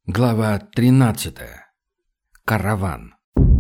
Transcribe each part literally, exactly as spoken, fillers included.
Глава тринадцатая. Караван.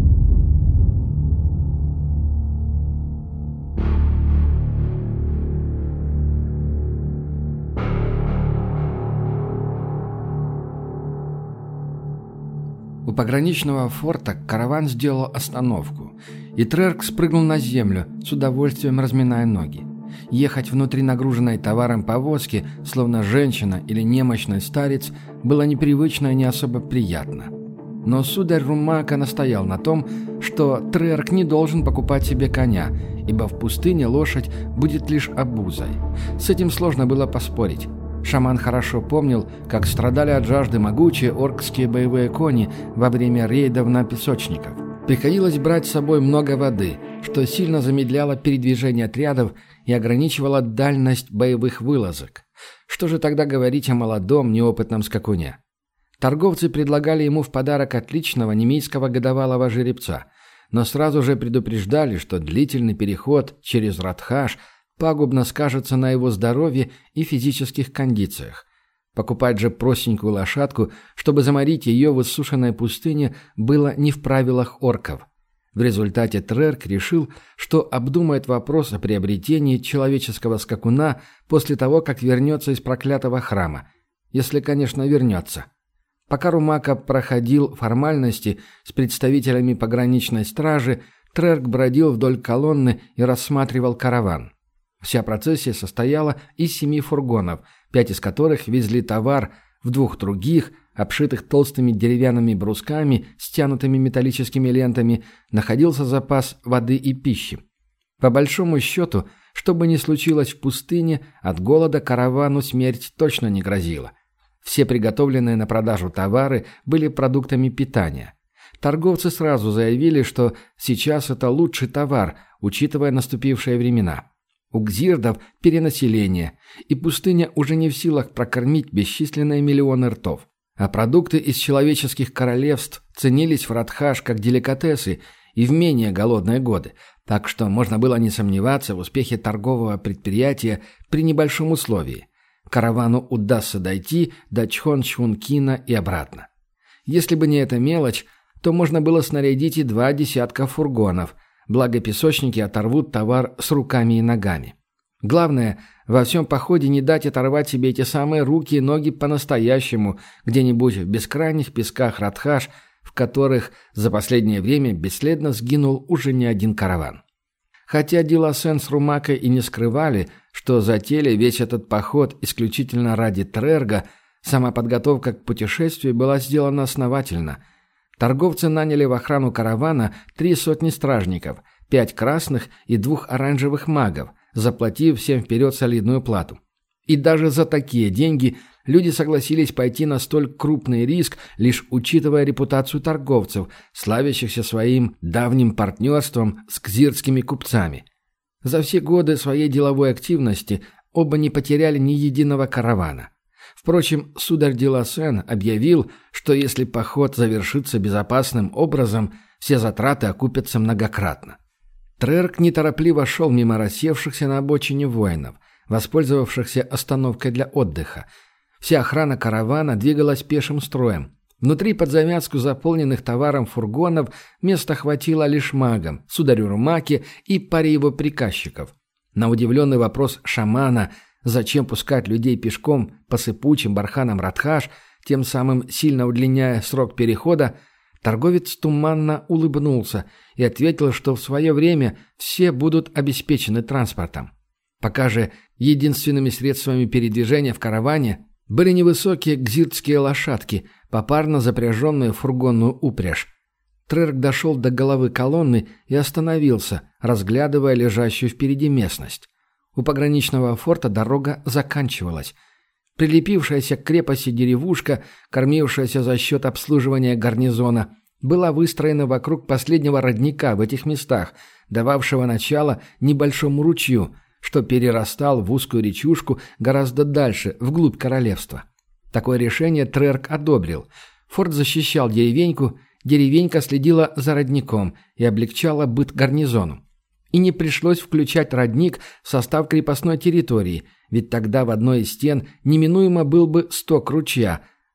У пограничного форта караван сделал остановку, и Трерк спрыгнул на землю, с удовольствием разминая ноги. Ехать внутри нагруженной товаром повозки, словно женщина или немощный старец, было непривычно и не особо приятно. Но сударь Румака настоял на том, что Трерк не должен покупать себе коня, ибо в пустыне лошадь будет лишь обузой. С этим сложно было поспорить. Шаман хорошо помнил, как страдали от жажды могучие оркские боевые кони во время рейдов на песочников. Приходилось брать с собой много воды, что сильно замедляло передвижение отрядов и ограничивало дальность боевых вылазок. Что же тогда говорить о молодом, неопытном скакуне? Торговцы предлагали ему в подарок отличного немийского годовалого жеребца, но сразу же предупреждали, что длительный переход через Радхаш пагубно скажется на его здоровье и физических кондициях. Покупать же простенькую лошадку, чтобы заморить ее в иссушенной пустыне, было не в правилах орков. В результате Трерк решил, что обдумает вопрос о приобретении человеческого скакуна после того, как вернется из проклятого храма. Если, конечно, вернется. Пока Румака проходил формальности с представителями пограничной стражи, Трерк бродил вдоль колонны и рассматривал караван. Вся процессия состояла из семи фургонов, пять из которых везли товар, в двух других, обшитых толстыми деревянными брусками, стянутыми металлическими лентами, находился запас воды и пищи. По большому счету, что бы ни случилось в пустыне, от голода каравану смерть точно не грозила. Все приготовленные на продажу товары были продуктами питания. Торговцы сразу заявили, что сейчас это лучший товар, учитывая наступившие времена. У гзирдов перенаселение, и пустыня уже не в силах прокормить бесчисленные миллионы ртов. А продукты из человеческих королевств ценились в Радхаш как деликатесы и в менее голодные годы, так что можно было не сомневаться в успехе торгового предприятия при небольшом условии. Каравану удастся дойти до Чхон-Чхункина и обратно. Если бы не эта мелочь, то можно было снарядить и два десятка фургонов, благо песочники оторвут товар с руками и ногами. Главное, во всем походе не дать оторвать себе эти самые руки и ноги по-настоящему, где-нибудь в бескрайних песках Радхаш, в которых за последнее время бесследно сгинул уже не один караван. Хотя Диласен с Румакой и не скрывали, что затеяли весь этот поход исключительно ради Трерга, сама подготовка к путешествию была сделана основательно. Торговцы наняли в охрану каравана три сотни стражников, пять красных и двух оранжевых магов, заплатив всем вперед солидную плату. И даже за такие деньги люди согласились пойти на столь крупный риск, лишь учитывая репутацию торговцев, славящихся своим давним партнерством с кзиртскими купцами. За все годы своей деловой активности оба не потеряли ни единого каравана. Впрочем, сударь Диласен объявил, что если поход завершится безопасным образом, все затраты окупятся многократно. Трерк неторопливо шел мимо рассевшихся на обочине воинов, воспользовавшихся остановкой для отдыха. Вся охрана каравана двигалась пешим строем. Внутри под завязку заполненных товаром фургонов места хватило лишь магам, сударю Румаке и паре его приказчиков. На удивленный вопрос шамана, зачем пускать людей пешком по сыпучим барханам Радхаш, тем самым сильно удлиняя срок перехода, торговец туманно улыбнулся и ответил, что в свое время все будут обеспечены транспортом. Пока же единственными средствами передвижения в караване были невысокие гзиртские лошадки, попарно запряженные в фургонную упряжь. Трерк дошел до головы колонны и остановился, разглядывая лежащую впереди местность. У пограничного форта дорога заканчивалась. Прилепившаяся к крепости деревушка, кормившаяся за счет обслуживания гарнизона, была выстроена вокруг последнего родника в этих местах, дававшего начало небольшому ручью, что перерастал в узкую речушку гораздо дальше, вглубь королевства. Такое решение Трерк одобрил. Форт защищал деревеньку, деревенька следила за родником и облегчала быт гарнизону. И не пришлось включать родник в состав крепостной территории, ведь тогда в одной из стен неминуемо был бы сток ручья,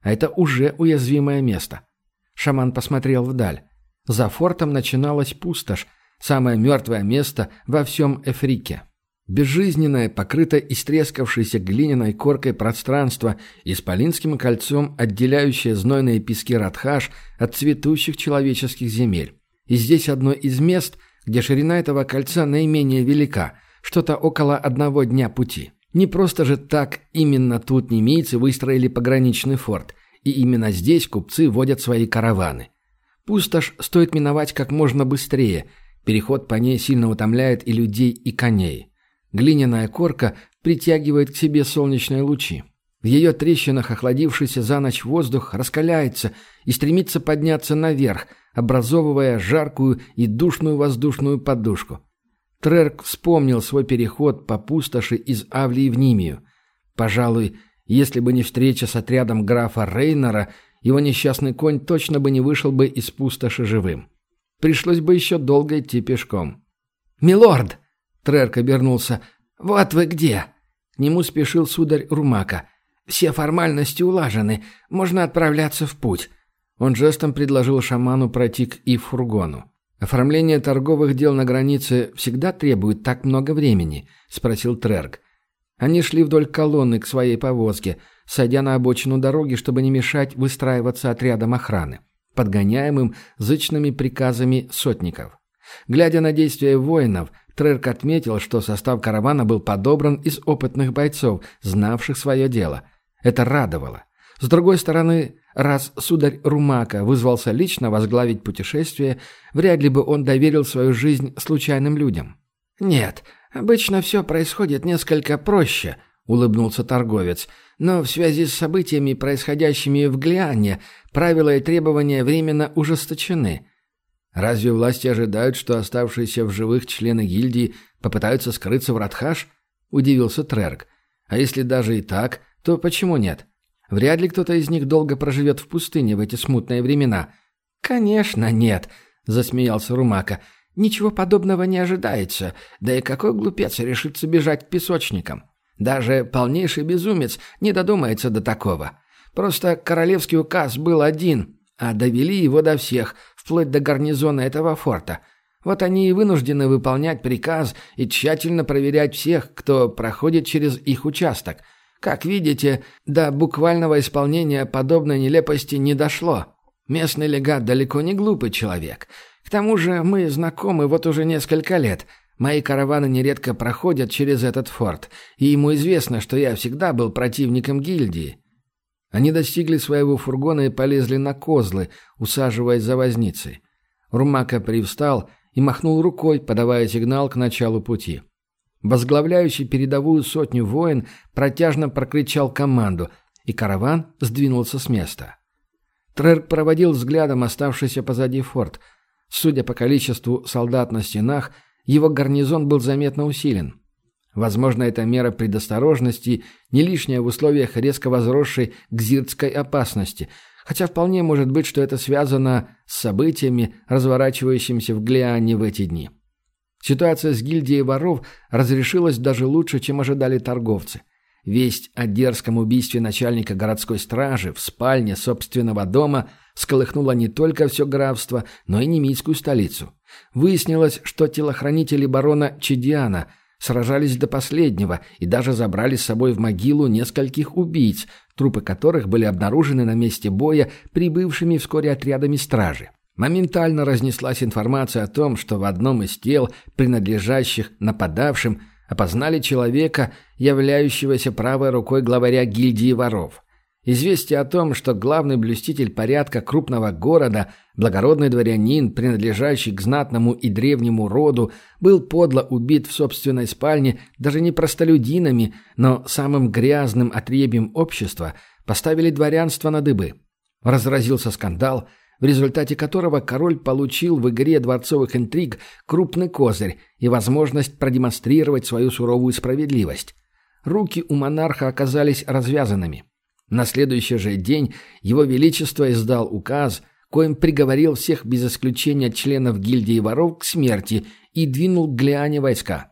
А это уже уязвимое место. Шаман посмотрел вдаль. За фортом начиналась пустошь, самое мертвое место во всем Эфрике. Безжизненное, покрытое истрескавшейся глиняной коркой пространство, исполинским кольцом отделяющее знойные пески Радхаш от цветущих человеческих земель. И здесь одно из мест, где ширина этого кольца наименее велика, что-то около одного дня пути. Не просто же так именно тут немийцы выстроили пограничный форт, и именно здесь купцы водят свои караваны. Пустошь стоит миновать как можно быстрее, переход по ней сильно утомляет и людей, и коней. Глиняная корка притягивает к себе солнечные лучи. В ее трещинах охладившийся за ночь воздух раскаляется и стремится подняться наверх, образовывая жаркую и душную воздушную подушку. Трерк вспомнил свой переход по пустоши из Авлии в Нимию. Пожалуй, если бы не встреча с отрядом графа Рейнора, его несчастный конь точно бы не вышел бы из пустоши живым. Пришлось бы еще долго идти пешком. «Милорд!» — Трерк обернулся. «Вот вы где!» К нему спешил сударь Румака. «Все формальности улажены. Можно отправляться в путь». Он жестом предложил шаману пройти к их фургону. «Оформление торговых дел на границе всегда требует так много времени?» — спросил Трерк. Они шли вдоль колонны к своей повозке, сойдя на обочину дороги, чтобы не мешать выстраиваться отрядам охраны, подгоняемым зычными приказами сотников. Глядя на действия воинов, Трерк отметил, что состав каравана был подобран из опытных бойцов, знавших свое дело. Это радовало. С другой стороны, раз сударь Румака вызвался лично возглавить путешествие, вряд ли бы он доверил свою жизнь случайным людям. «Нет, обычно все происходит несколько проще», — улыбнулся торговец. «Но в связи с событиями, происходящими в Глиане, правила и требования временно ужесточены». «Разве власти ожидают, что оставшиеся в живых члены гильдии попытаются скрыться в Радхаш?» – удивился Трерк. «А если даже и так, то почему нет? Вряд ли кто-то из них долго проживет в пустыне в эти смутные времена». «Конечно нет», – засмеялся Румака. «Ничего подобного не ожидается. Да и какой глупец решится бежать к песочникам? Даже полнейший безумец не додумается до такого. Просто королевский указ был один, а довели его до всех, вплоть до гарнизона этого форта. Вот они и вынуждены выполнять приказ и тщательно проверять всех, кто проходит через их участок. Как видите, до буквального исполнения подобной нелепости не дошло. Местный легат далеко не глупый человек. К тому же мы знакомы вот уже несколько лет. Мои караваны нередко проходят через этот форт, и ему известно, что я всегда был противником гильдии». Они достигли своего фургона и полезли на козлы, усаживаясь за возницей. Румака привстал и махнул рукой, подавая сигнал к началу пути. Возглавляющий передовую сотню воин протяжно прокричал команду, и караван сдвинулся с места. Трерк проводил взглядом оставшийся позади форт. Судя по количеству солдат на стенах, его гарнизон был заметно усилен. Возможно, это мера предосторожности, не лишняя в условиях резко возросшей гзиртской опасности, хотя вполне может быть, что это связано с событиями, разворачивающимися в Глиане в эти дни. Ситуация с гильдией воров разрешилась даже лучше, чем ожидали торговцы. Весть о дерзком убийстве начальника городской стражи в спальне собственного дома всколыхнула не только все графство, но и немийскую столицу. Выяснилось, что телохранители барона Чедиана – сражались до последнего и даже забрали с собой в могилу нескольких убийц, трупы которых были обнаружены на месте боя прибывшими вскоре отрядами стражи. Моментально разнеслась информация о том, что в одном из тел, принадлежащих нападавшим, опознали человека, являющегося правой рукой главаря гильдии воров. Известие о том, что главный блюститель порядка крупного города, благородный дворянин, принадлежащий к знатному и древнему роду, был подло убит в собственной спальне даже не простолюдинами, но самым грязным отребьем общества, поставили дворянство на дыбы. Разразился скандал, в результате которого король получил в игре дворцовых интриг крупный козырь и возможность продемонстрировать свою суровую справедливость. Руки у монарха оказались развязанными. На следующий же день его величество издал указ, коим приговорил всех без исключения членов гильдии воров к смерти и двинул к Глиане войска.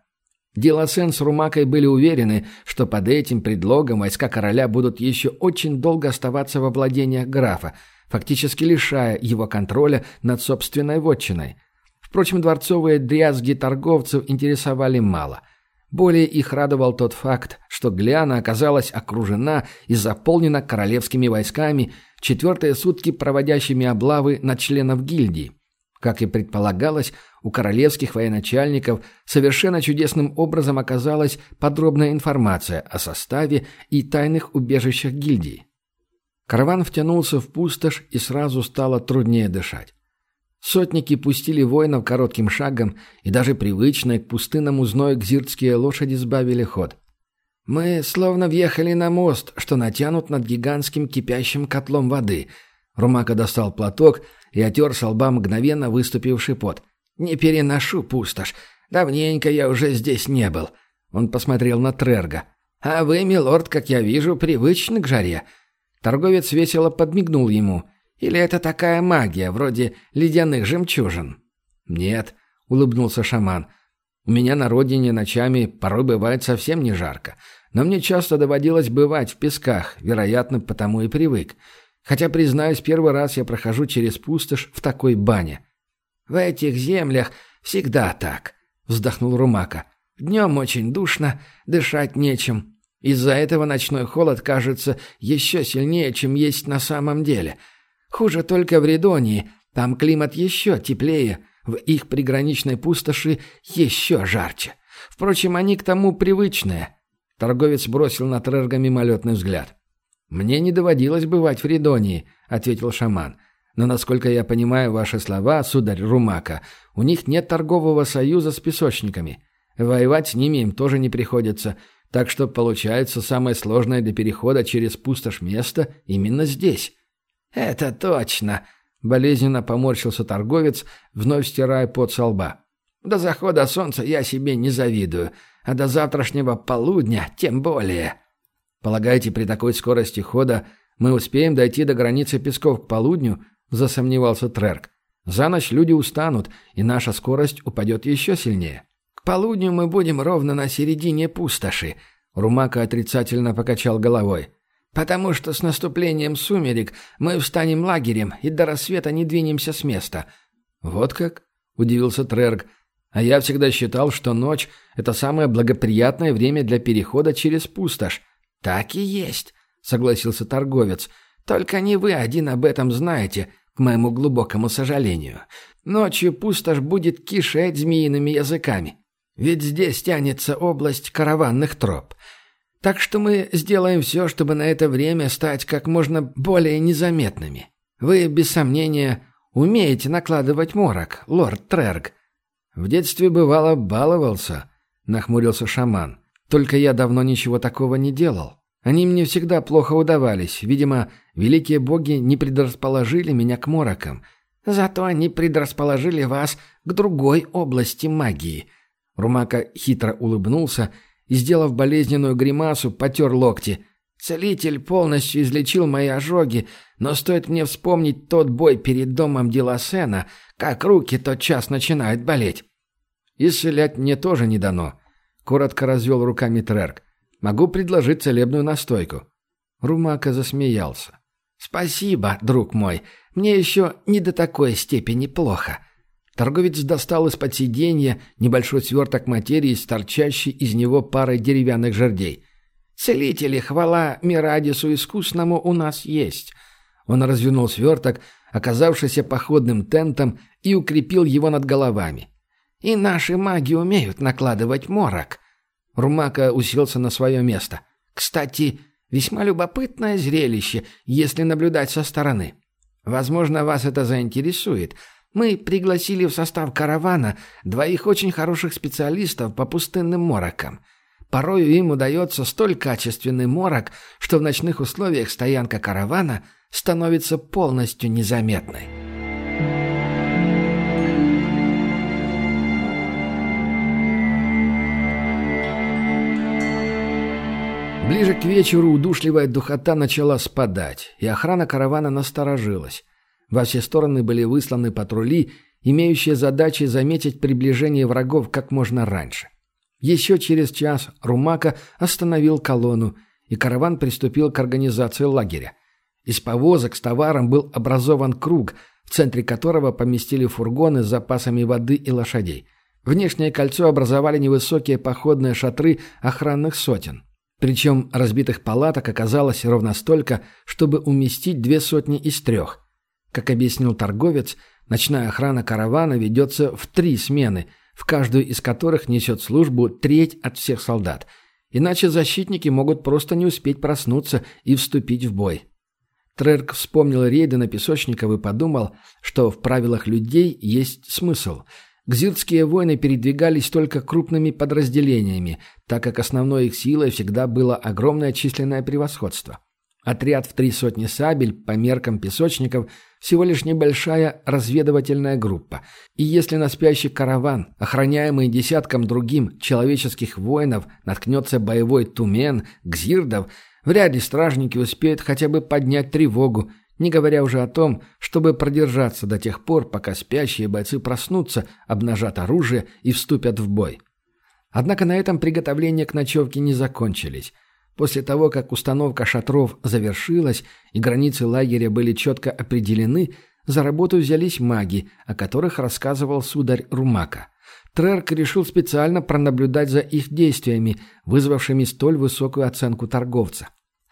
Диласен с Румакой были уверены, что под этим предлогом войска короля будут еще очень долго оставаться во владениях графа, фактически лишая его контроля над собственной вотчиной. Впрочем, дворцовые дрязги торговцев интересовали мало. Более их радовал тот факт, что Гляна оказалась окружена и заполнена королевскими войсками, четвертые сутки проводящими облавы на членов гильдии. Как и предполагалось, у королевских военачальников совершенно чудесным образом оказалась подробная информация о составе и тайных убежищах гильдии. Караван втянулся в пустошь, и сразу стало труднее дышать. Сотники пустили воинов коротким шагом, и даже привычные к пустынному зною гзиртские лошади сбавили ход. «Мы словно въехали на мост, что натянут над гигантским кипящим котлом воды». Румака достал платок и отер со лба мгновенно выступивший пот. «Не переношу пустошь. Давненько я уже здесь не был». Он посмотрел на Трерга. «А вы, милорд, как я вижу, привычны к жаре». Торговец весело подмигнул ему. «Или это такая магия, вроде ледяных жемчужин?» «Нет», — улыбнулся шаман. «У меня на родине ночами порой бывает совсем не жарко. Но мне часто доводилось бывать в песках, вероятно, потому и привык. Хотя, признаюсь, первый раз я прохожу через пустошь в такой бане». «В этих землях всегда так», — вздохнул Румака. «Днем очень душно, дышать нечем. Из-за этого ночной холод кажется еще сильнее, чем есть на самом деле. Хуже только в Ридонии, там климат еще теплее, в их приграничной пустоши еще жарче. Впрочем, они к тому привычные». Торговец бросил на Трерга мимолетный взгляд. «Мне не доводилось бывать в Ридонии», — ответил шаман. «Но, насколько я понимаю ваши слова, сударь Румака, у них нет торгового союза с песочниками. Воевать с ними им тоже не приходится, так что, получается, самое сложное для перехода через пустошь место именно здесь». «Это точно», — болезненно поморщился торговец, вновь стирая пот со лба. «До захода солнца я себе не завидую, а до завтрашнего полудня тем более». «Полагаете, при такой скорости хода мы успеем дойти до границы песков к полудню?» – засомневался Трерк. «За ночь люди устанут, и наша скорость упадет еще сильнее». «К полудню мы будем ровно на середине пустоши», – Румака отрицательно покачал головой. «Потому что с наступлением сумерек мы встанем лагерем и до рассвета не двинемся с места». «Вот как?» – удивился Трерк. «А я всегда считал, что ночь – это самое благоприятное время для перехода через пустошь». «Так и есть», — согласился торговец. «Только не вы один об этом знаете, к моему глубокому сожалению. Ночью пустошь будет кишеть змеиными языками. Ведь здесь тянется область караванных троп. Так что мы сделаем все, чтобы на это время стать как можно более незаметными. Вы, без сомнения, умеете накладывать морок, лорд Трерг». «В детстве, бывало, баловался», — нахмурился шаман. «Только я давно ничего такого не делал. Они мне всегда плохо удавались. Видимо, великие боги не предрасположили меня к морокам. Зато они предрасположили вас к другой области магии». Румака хитро улыбнулся и, сделав болезненную гримасу, потер локти. «Целитель полностью излечил мои ожоги, но стоит мне вспомнить тот бой перед домом Диласена, как руки тотчас начинают болеть». «Исцелять мне тоже не дано», — коротко развел руками Трерк. «Могу предложить целебную настойку». Румака засмеялся. «Спасибо, друг мой. Мне еще не до такой степени плохо». Торговец достал из-под сиденья небольшой сверток материи с торчащей из него парой деревянных жердей. «Целители, хвала Мирадису искусному, у нас есть». Он развернул сверток, оказавшийся походным тентом, и укрепил его над головами. «И наши маги умеют накладывать морок». Румака уселся на свое место. «Кстати, весьма любопытное зрелище, если наблюдать со стороны. Возможно, вас это заинтересует. Мы пригласили в состав каравана двоих очень хороших специалистов по пустынным морокам. Порою им удается столь качественный морок, что в ночных условиях стоянка каравана становится полностью незаметной». Ближе к вечеру удушливая духота начала спадать, и охрана каравана насторожилась. Во все стороны были высланы патрули, имеющие задачей заметить приближение врагов как можно раньше. Еще через час Румака остановил колонну, и караван приступил к организации лагеря. Из повозок с товаром был образован круг, в центре которого поместили фургоны с запасами воды и лошадей. Внешнее кольцо образовали невысокие походные шатры охранных сотен. Причем разбитых палаток оказалось ровно столько, чтобы уместить две сотни из трех. Как объяснил торговец, ночная охрана каравана ведется в три смены, в каждую из которых несет службу треть от всех солдат. Иначе защитники могут просто не успеть проснуться и вступить в бой. Трерк вспомнил рейды на песочников и подумал, что в правилах людей есть смысл. Гзиртские воины передвигались только крупными подразделениями, так как основной их силой всегда было огромное численное превосходство. Отряд в три сотни сабель по меркам песочников всего лишь небольшая разведывательная группа. И если на спящий караван, охраняемый десятком другим человеческих воинов, наткнется боевой тумен, гзирдов, вряд ли стражники успеют хотя бы поднять тревогу, не говоря уже о том, чтобы продержаться до тех пор, пока спящие бойцы проснутся, обнажат оружие и вступят в бой. Однако на этом приготовления к ночевке не закончились. После того, как установка шатров завершилась и границы лагеря были четко определены, за работу взялись маги, о которых рассказывал сударь Румака. Трерк решил специально пронаблюдать за их действиями, вызвавшими столь высокую оценку торговца.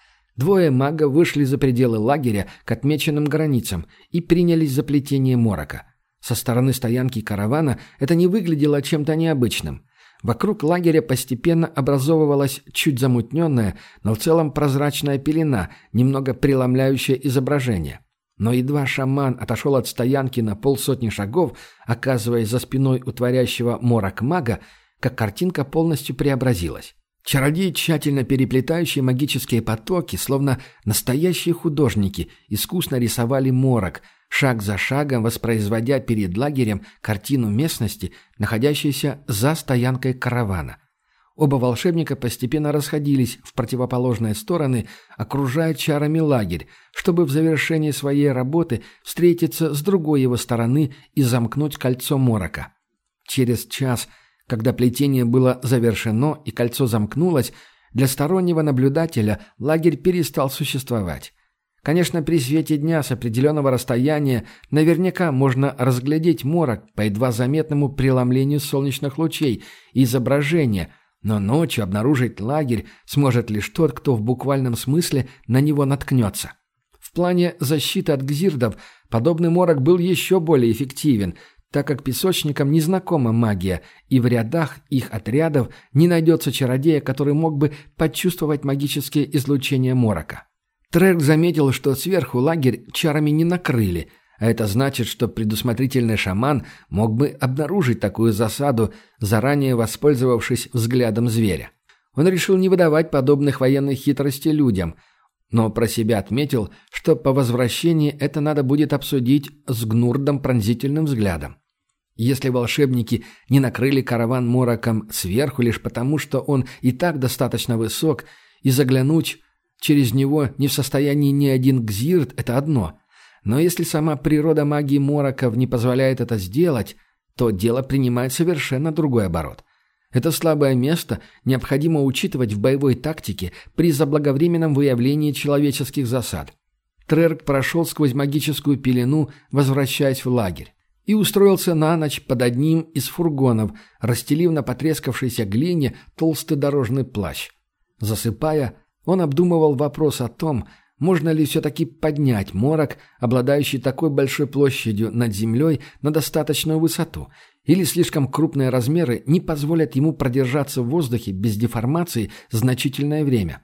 Двое магов вышли за пределы лагеря к отмеченным границам и принялись за плетение морока. Со стороны стоянки каравана это не выглядело чем-то необычным. Вокруг лагеря постепенно образовывалась чуть замутненная, но в целом прозрачная пелена, немного преломляющая изображение. Но едва шаман отошел от стоянки на полсотни шагов, оказываясь за спиной у творящего морок мага, как картинка полностью преобразилась. Чародеи, тщательно переплетающие магические потоки, словно настоящие художники, искусно рисовали морок, шаг за шагом воспроизводя перед лагерем картину местности, находящейся за стоянкой каравана. Оба волшебника постепенно расходились в противоположные стороны, окружая чарами лагерь, чтобы в завершении своей работы встретиться с другой его стороны и замкнуть кольцо морока. Через час, когда плетение было завершено и кольцо замкнулось, для стороннего наблюдателя лагерь перестал существовать. Конечно, при свете дня с определенного расстояния наверняка можно разглядеть морок по едва заметному преломлению солнечных лучей и изображения, но ночью обнаружить лагерь сможет лишь тот, кто в буквальном смысле на него наткнется. В плане защиты от гзирдов подобный морок был еще более эффективен, так как песочникам не знакома магия, и в рядах их отрядов не найдется чародея, который мог бы почувствовать магические излучения морока. Трерк заметил, что сверху лагерь чарами не накрыли, а это значит, что предусмотрительный шаман мог бы обнаружить такую засаду, заранее воспользовавшись взглядом зверя. Он решил не выдавать подобных военных хитростей людям, но про себя отметил, что по возвращении это надо будет обсудить с Гнурдом пронзительным взглядом. Если волшебники не накрыли караван мороком сверху лишь потому, что он и так достаточно высок, и заглянуть через него не в состоянии ни один гзирд – это одно. Но если сама природа магии мороков не позволяет это сделать, то дело принимает совершенно другой оборот. Это слабое место необходимо учитывать в боевой тактике при заблаговременном выявлении человеческих засад. Трерк прошел сквозь магическую пелену, возвращаясь в лагерь, и устроился на ночь под одним из фургонов, расстелив на потрескавшейся глине толстый дорожный плащ. Засыпая, он обдумывал вопрос о том, можно ли все-таки поднять морок, обладающий такой большой площадью над землей, на достаточную высоту, или слишком крупные размеры не позволят ему продержаться в воздухе без деформации значительное время.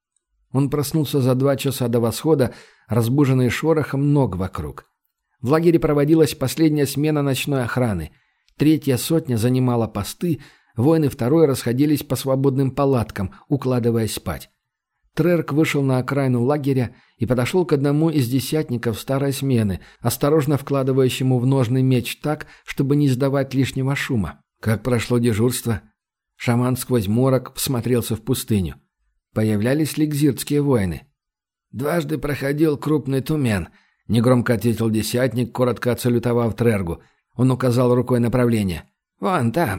Он проснулся за два часа до восхода, разбуженный шорохом ног вокруг. В лагере проводилась последняя смена ночной охраны. Третья сотня занимала посты, воины второй расходились по свободным палаткам, укладываясь спать. Трерк вышел на окраину лагеря и подошел к одному из десятников старой смены, осторожно вкладывающему в ножны меч так, чтобы не издавать лишнего шума. Как прошло дежурство? Шаман сквозь морок всмотрелся в пустыню. Появлялись ли гзиртские воины? «Дважды проходил крупный тумен», — негромко ответил десятник, коротко отсалютовав Трергу. Он указал рукой направление. «Вон там,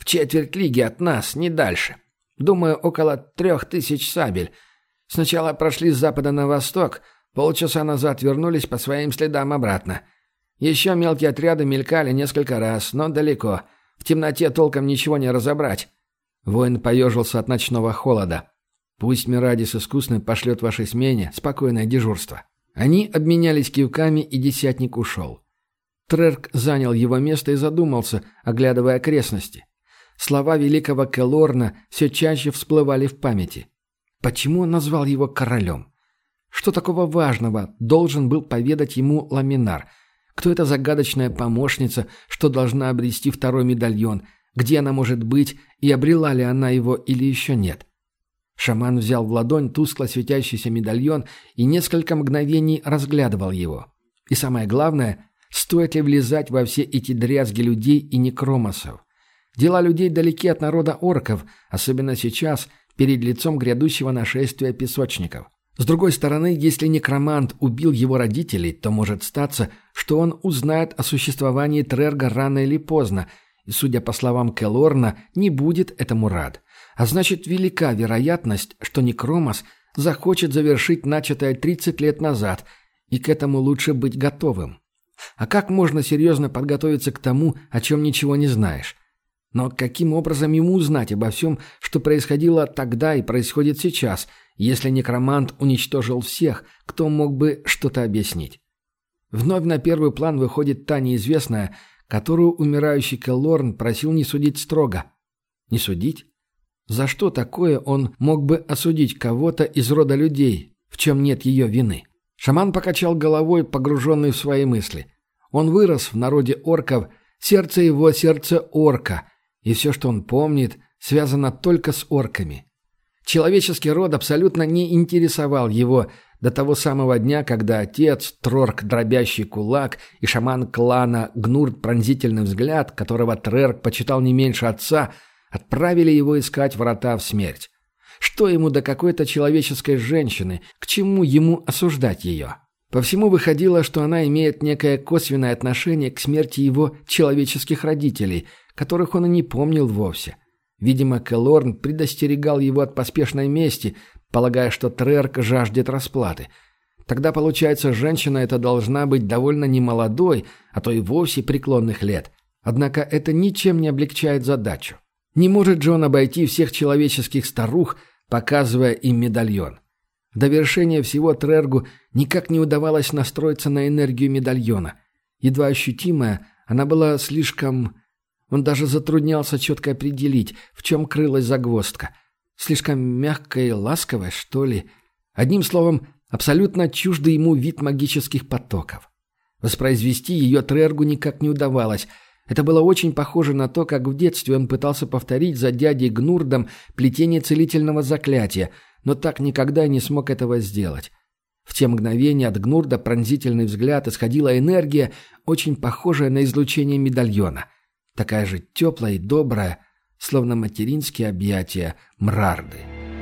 В четверть лиги от нас, не дальше. Думаю, около трех тысяч сабель. Сначала прошли с запада на восток, полчаса назад вернулись по своим следам обратно. Еще мелкие отряды мелькали несколько раз, но далеко. В темноте толком ничего не разобрать». Воин поежился от ночного холода. «Пусть Мирадис искусный пошлет вашей смене спокойное дежурство». Они обменялись кивками, и десятник ушел. Трерк занял его место и задумался, оглядывая окрестности. Слова великого Келорна все чаще всплывали в памяти. Почему он назвал его королем? Что такого важного должен был поведать ему Ламинар? Кто эта загадочная помощница, что должна обрести второй медальон? Где она может быть, и обрела ли она его или еще нет? Шаман взял в ладонь тускло светящийся медальон и несколько мгновений разглядывал его. И самое главное, стоит ли влезать во все эти дрязги людей и некромосов? Дела людей далеки от народа орков, особенно сейчас, перед лицом грядущего нашествия песочников. С другой стороны, если некромант убил его родителей, то может статься, что он узнает о существовании Трерга рано или поздно, и, судя по словам Келорна, не будет этому рад. А значит, велика вероятность, что Некромос захочет завершить начатое тридцать лет назад, и к этому лучше быть готовым. А как можно серьезно подготовиться к тому, о чем ничего не знаешь? Но каким образом ему узнать обо всем, что происходило тогда и происходит сейчас, если некромант уничтожил всех, кто мог бы что-то объяснить? Вновь на первый план выходит та неизвестная, которую умирающий Келорн просил не судить строго. Не судить? За что такое он мог бы осудить кого-то из рода людей, в чем нет ее вины? Шаман покачал головой, погруженный в свои мысли. Он вырос в народе орков, сердце его — сердце орка, и все, что он помнит, связано только с орками. Человеческий род абсолютно не интересовал его до того самого дня, когда отец, Трорк дробящий кулак и шаман клана Гнурд пронзительный взгляд, которого Трерк почитал не меньше отца, отправили его искать врата в смерть. Что ему до какой-то человеческой женщины, к чему ему осуждать ее? По всему выходило, что она имеет некое косвенное отношение к смерти его человеческих родителей, которых он и не помнил вовсе. Видимо, Келорн предостерегал его от поспешной мести, полагая, что Трерк жаждет расплаты. Тогда, получается, женщина эта должна быть довольно немолодой, а то и вовсе преклонных лет. Однако это ничем не облегчает задачу. Не может же он обойти всех человеческих старух, показывая им медальон. В довершение всего Трергу никак не удавалось настроиться на энергию медальона. Едва ощутимая, она была слишком... Он даже затруднялся четко определить, в чем крылась загвоздка. Слишком мягкая и ласковая, что ли? Одним словом, абсолютно чуждый ему вид магических потоков. Воспроизвести ее Трергу никак не удавалось. Это было очень похоже на то, как в детстве он пытался повторить за дядей Гнурдом плетение целительного заклятия, но так никогда и не смог этого сделать. В те мгновения от Гнурда пронзительный взгляд исходила энергия, очень похожая на излучение медальона. Такая же теплая и добрая, словно материнские объятия Мрарды.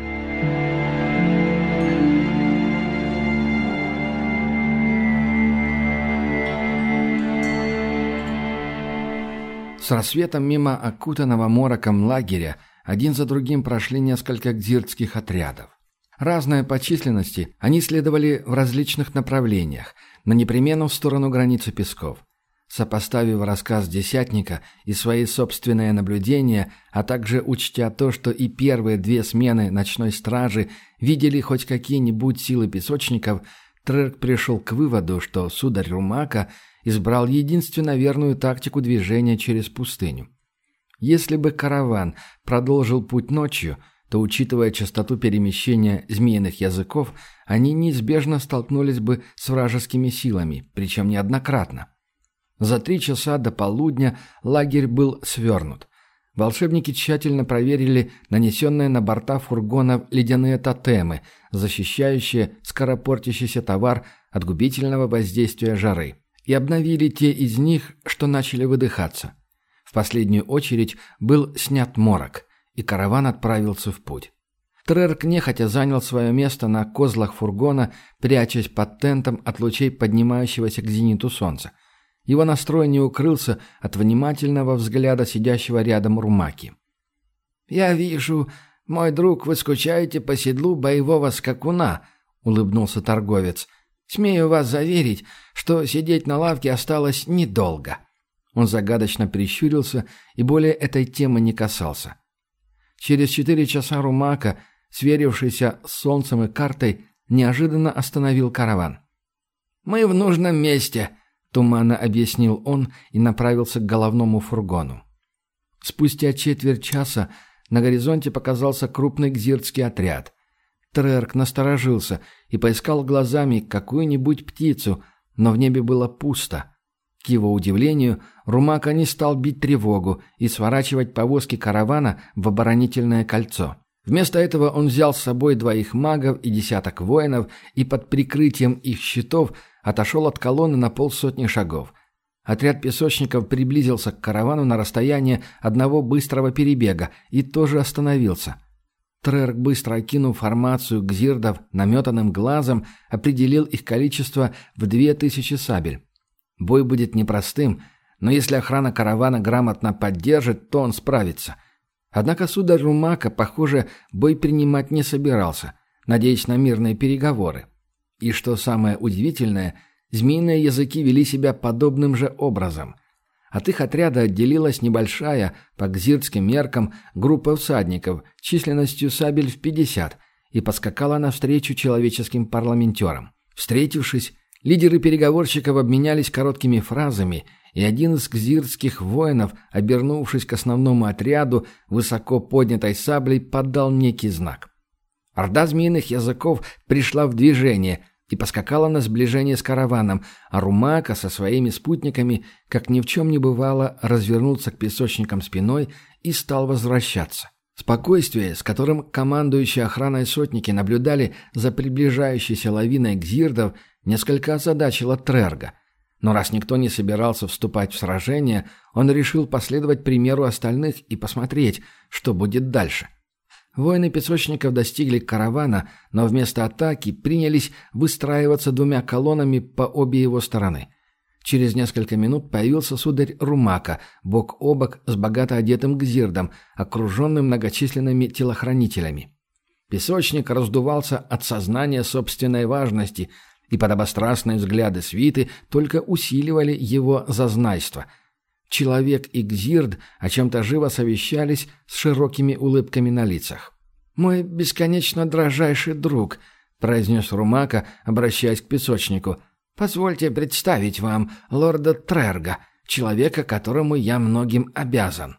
С рассветом мимо окутанного мороком лагеря один за другим прошли несколько гзиртских отрядов. Разные по численности, они следовали в различных направлениях, но непременно в сторону границы песков. Сопоставив рассказ десятника и свои собственные наблюдения, а также учтя то, что и первые две смены ночной стражи видели хоть какие-нибудь силы песочников, Трерк пришел к выводу, что сударь Румака избрал единственно верную тактику движения через пустыню. Если бы караван продолжил путь ночью, то, учитывая частоту перемещения змеиных языков, они неизбежно столкнулись бы с вражескими силами, причем неоднократно. За три часа до полудня лагерь был свернут. Волшебники тщательно проверили нанесенные на борта фургонов ледяные тотемы, защищающие скоропортящийся товар от губительного воздействия жары, и обновили те из них, что начали выдыхаться. В последнюю очередь был снят морок, и караван отправился в путь. Трерк нехотя занял свое место на козлах фургона, прячась под тентом от лучей поднимающегося к зениту солнца. Его настрой не укрылся от внимательного взгляда сидящего рядом Румаки. «Я вижу, мой друг, вы скучаете по седлу боевого скакуна», — улыбнулся торговец. «Смею вас заверить, что сидеть на лавке осталось недолго». Он загадочно прищурился и более этой темы не касался. Через четыре часа Румака, сверившийся с солнцем и картой, неожиданно остановил караван. «Мы в нужном месте», — туманно объяснил он и направился к головному фургону. Спустя четверть часа на горизонте показался крупный гзиртский отряд. Трерк насторожился и поискал глазами какую-нибудь птицу, но в небе было пусто. К его удивлению, Румака не стал бить тревогу и сворачивать повозки каравана в оборонительное кольцо. Вместо этого он взял с собой двоих магов и десяток воинов и под прикрытием их щитов отошел от колонны на полсотни шагов. Отряд песочников приблизился к каравану на расстояние одного быстрого перебега и тоже остановился. Трерк, быстро окинув формацию гзирдов наметанным глазом, определил их количество в две тысячи сабель. Бой будет непростым, но если охрана каравана грамотно поддержит, то он справится. Однако сударь Румака, похоже, бой принимать не собирался, надеясь на мирные переговоры. И что самое удивительное, змеиные языки вели себя подобным же образом. От их отряда отделилась небольшая, по гзиртским меркам, группа всадников численностью сабель в пятьдесят и поскакала навстречу человеческим парламентерам. Встретившись, лидеры переговорщиков обменялись короткими фразами, и один из гзиртских воинов, обернувшись к основному отряду, высоко поднятой саблей подал некий знак. Орда змеиных языков пришла в движение и поскакала на сближение с караваном, а Румака со своими спутниками, как ни в чем не бывало, развернулся к песочникам спиной и стал возвращаться. Спокойствие, с которым командующие охраной сотники наблюдали за приближающейся лавиной гзирдов, несколько озадачило Трерга. Но раз никто не собирался вступать в сражение, он решил последовать примеру остальных и посмотреть, что будет дальше. Воины песочников достигли каравана, но вместо атаки принялись выстраиваться двумя колоннами по обе его стороны. Через несколько минут появился сударь Румака, бок о бок с богато одетым гзирдом, окруженным многочисленными телохранителями. Песочник раздувался от сознания собственной важности, и подобострастные взгляды свиты только усиливали его зазнайство. Человек и гзирд о чем-то живо совещались с широкими улыбками на лицах. «Мой бесконечно дрожайший друг», — произнес Румака, обращаясь к песочнику, — «позвольте представить вам лорда Трерга, человека, которому я многим обязан».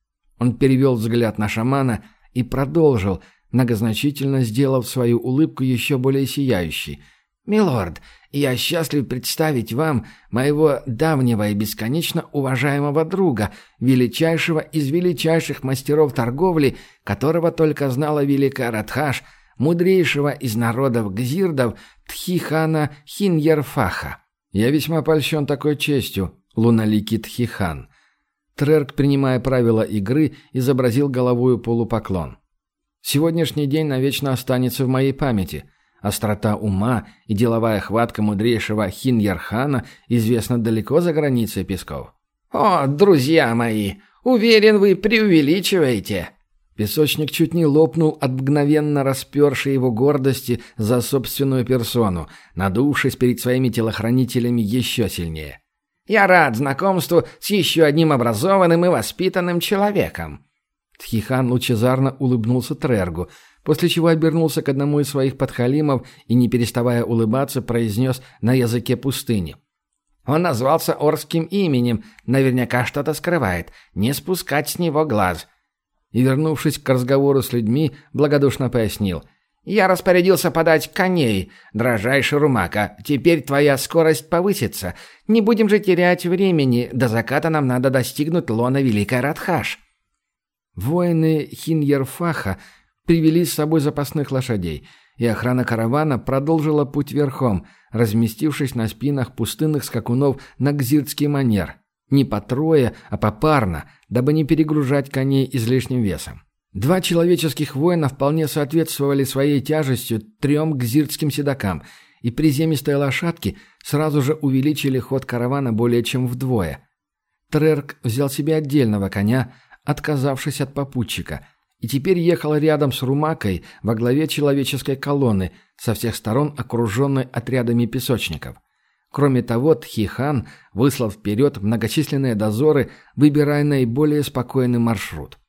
Он перевел взгляд на шамана и продолжил, многозначительно сделав свою улыбку еще более сияющей. «Милорд, я счастлив представить вам моего давнего и бесконечно уважаемого друга, величайшего из величайших мастеров торговли, которого только знала великая Радхаш, мудрейшего из народов гзирдов Тхихана Хиньерфаха». «Я весьма польщен такой честью, луналикий Тхихан». Трерк, принимая правила игры, изобразил головою полупоклон. «Сегодняшний день навечно останется в моей памяти». Острота ума и деловая хватка мудрейшего Хиньярхана известна далеко за границей песков. «О, друзья мои, уверен, вы преувеличиваете!» Песочник чуть не лопнул от мгновенно распершей его гордости за собственную персону, надувшись перед своими телохранителями еще сильнее. «Я рад знакомству с еще одним образованным и воспитанным человеком!» Тхихан лучезарно улыбнулся Трергу, после чего обернулся к одному из своих подхалимов и, не переставая улыбаться, произнес на языке пустыни. «Он назвался орским именем, наверняка что-то скрывает, не спускать с него глаз». И, вернувшись к разговору с людьми, благодушно пояснил. «Я распорядился подать коней, дрожайший Румака, теперь твоя скорость повысится. Не будем же терять времени, до заката нам надо достигнуть лона Великой Радхаш». Воины Хиньерфаха привели с собой запасных лошадей, и охрана каравана продолжила путь верхом, разместившись на спинах пустынных скакунов на гзиртский манер. Не по трое, а попарно, дабы не перегружать коней излишним весом. Два человеческих воина вполне соответствовали своей тяжестью трем гзиртским седокам, и приземистые лошадки сразу же увеличили ход каравана более чем вдвое. Трерк взял себе отдельного коня, отказавшись от попутчика, и теперь ехал рядом с Румакой во главе человеческой колонны, со всех сторон окруженной отрядами песочников. Кроме того, Тхи-хан выслал вперед многочисленные дозоры, выбирая наиболее спокойный маршрут.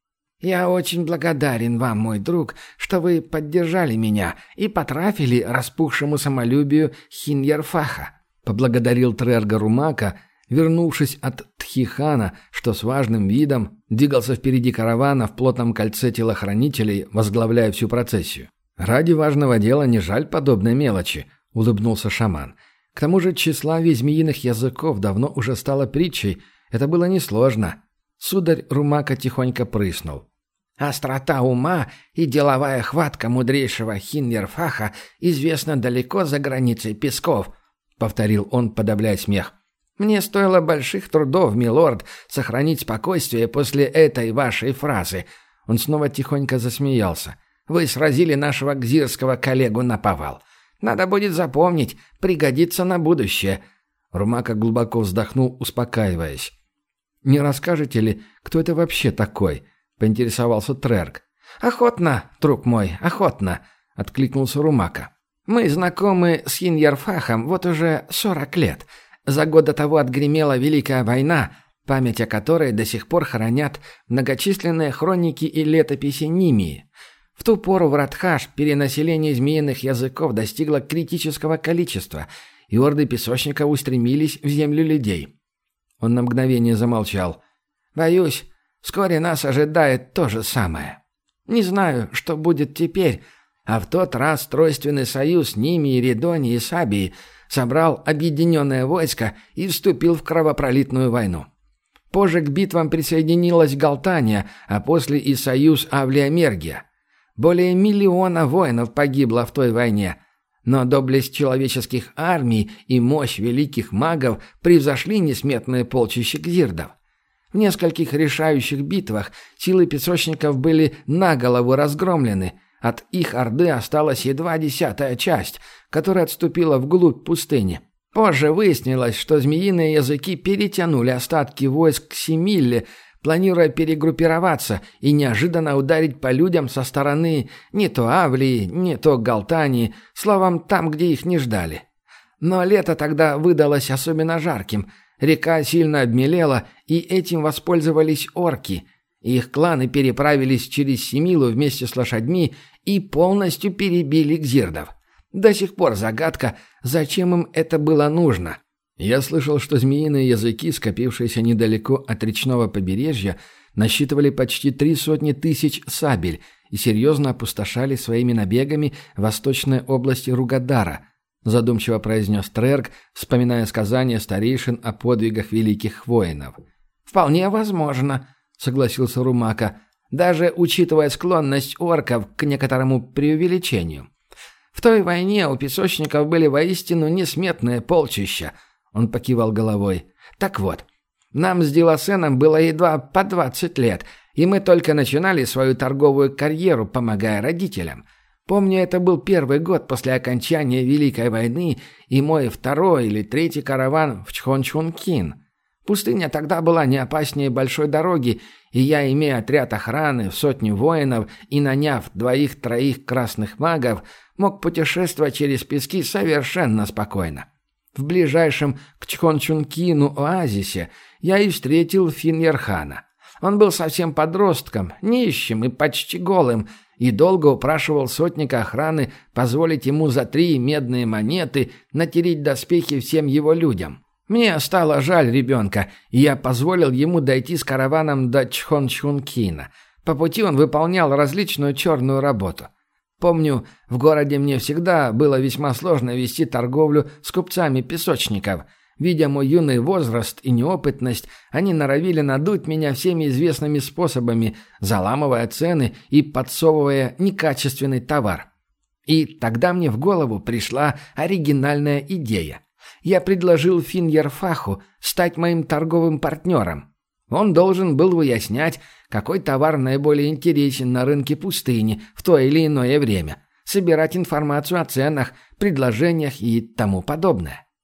«Я очень благодарен вам, мой друг, что вы поддержали меня и потрафили распухшему самолюбию Хиньярфаха», — поблагодарил Трерга Румака, вернувшись от Тхи-хана, что с важным видом двигался впереди каравана в плотном кольце телохранителей, возглавляя всю процессию. «Ради важного дела не жаль подобной мелочи», — улыбнулся шаман. «К тому же тщеславие змеиных языков давно уже стало притчей. Это было несложно». Сударь Румака тихонько прыснул. «Острота ума и деловая хватка мудрейшего Хиньярфаха известна далеко за границей песков», — повторил он, подавляя смех. «Мне стоило больших трудов, милорд, сохранить спокойствие после этой вашей фразы». Он снова тихонько засмеялся. «Вы сразили нашего гзирского коллегу наповал. Надо будет запомнить, пригодится на будущее». Румака глубоко вздохнул, успокаиваясь. «Не расскажете ли, кто это вообще такой?» — поинтересовался Трерк. «Охотно, друг мой, охотно», — откликнулся Румака. «Мы знакомы с Хиньярфахом вот уже сорок лет. За год до того отгремела Великая война, память о которой до сих пор хранят многочисленные хроники и летописи Нимии. В ту пору в Радхаш перенаселение змеиных языков достигло критического количества, и орды песочников устремились в землю людей». Он на мгновение замолчал. «Боюсь, вскоре нас ожидает то же самое. Не знаю, что будет теперь, а в тот раз тройственный союз Нимии, Ридонии и Сабии собрал объединенное войско и вступил в кровопролитную войну. Позже к битвам присоединилась Галтания, а после и союз Авлия-Мергия. Более миллиона воинов погибло в той войне, но доблесть человеческих армий и мощь великих магов превзошли несметные полчища гзирдов. В нескольких решающих битвах силы песочников были наголову разгромлены, от их орды осталась едва десятая часть, которая отступила вглубь пустыни. Позже выяснилось, что змеиные языки перетянули остатки войск к Семилле, планируя перегруппироваться и неожиданно ударить по людям со стороны не то Авлии, не то Галтании, словом, там, где их не ждали. Но лето тогда выдалось особенно жарким, река сильно обмелела, и этим воспользовались орки. Их кланы переправились через Семилу вместе с лошадьми и полностью перебили гзирдов. До сих пор загадка, зачем им это было нужно. Я слышал, что змеиные языки, скопившиеся недалеко от речного побережья, насчитывали почти три сотни тысяч сабель и серьезно опустошали своими набегами восточные области Ругадара, задумчиво произнес Трерк, вспоминая сказания старейшин о подвигах великих воинов. «Вполне возможно», — согласился Румака, «даже учитывая склонность орков к некоторому преувеличению. В той войне у песочников были воистину несметные полчища». Он покивал головой. «Так вот, нам с Диласеном было едва по двадцать лет, и мы только начинали свою торговую карьеру, помогая родителям. Помню, это был первый год после окончания Великой войны и мой второй или третий караван в Чхончхункин. Пустыня тогда была не опаснее большой дороги, и я, имея отряд охраны в сотню воинов и наняв двоих-троих красных магов, мог путешествовать через пески совершенно спокойно. В ближайшем к Чхончхункину оазисе я и встретил Финьярхана. Он был совсем подростком, нищим и почти голым, и долго упрашивал сотника охраны позволить ему за три медные монеты натереть доспехи всем его людям. Мне стало жаль ребенка, и я позволил ему дойти с караваном до Чхончхункина. По пути он выполнял различную черную работу. Помню, в городе мне всегда было весьма сложно вести торговлю с купцами песочников. Видя мой юный возраст и неопытность, они норовили надуть меня всеми известными способами, заламывая цены и подсовывая некачественный товар. И тогда мне в голову пришла оригинальная идея. Я предложил Финьярфаху стать моим торговым партнером. Он должен был выяснять, какой товар наиболее интересен на рынке пустыни в то или иное время, собирать информацию о ценах, предложениях и тому подобное.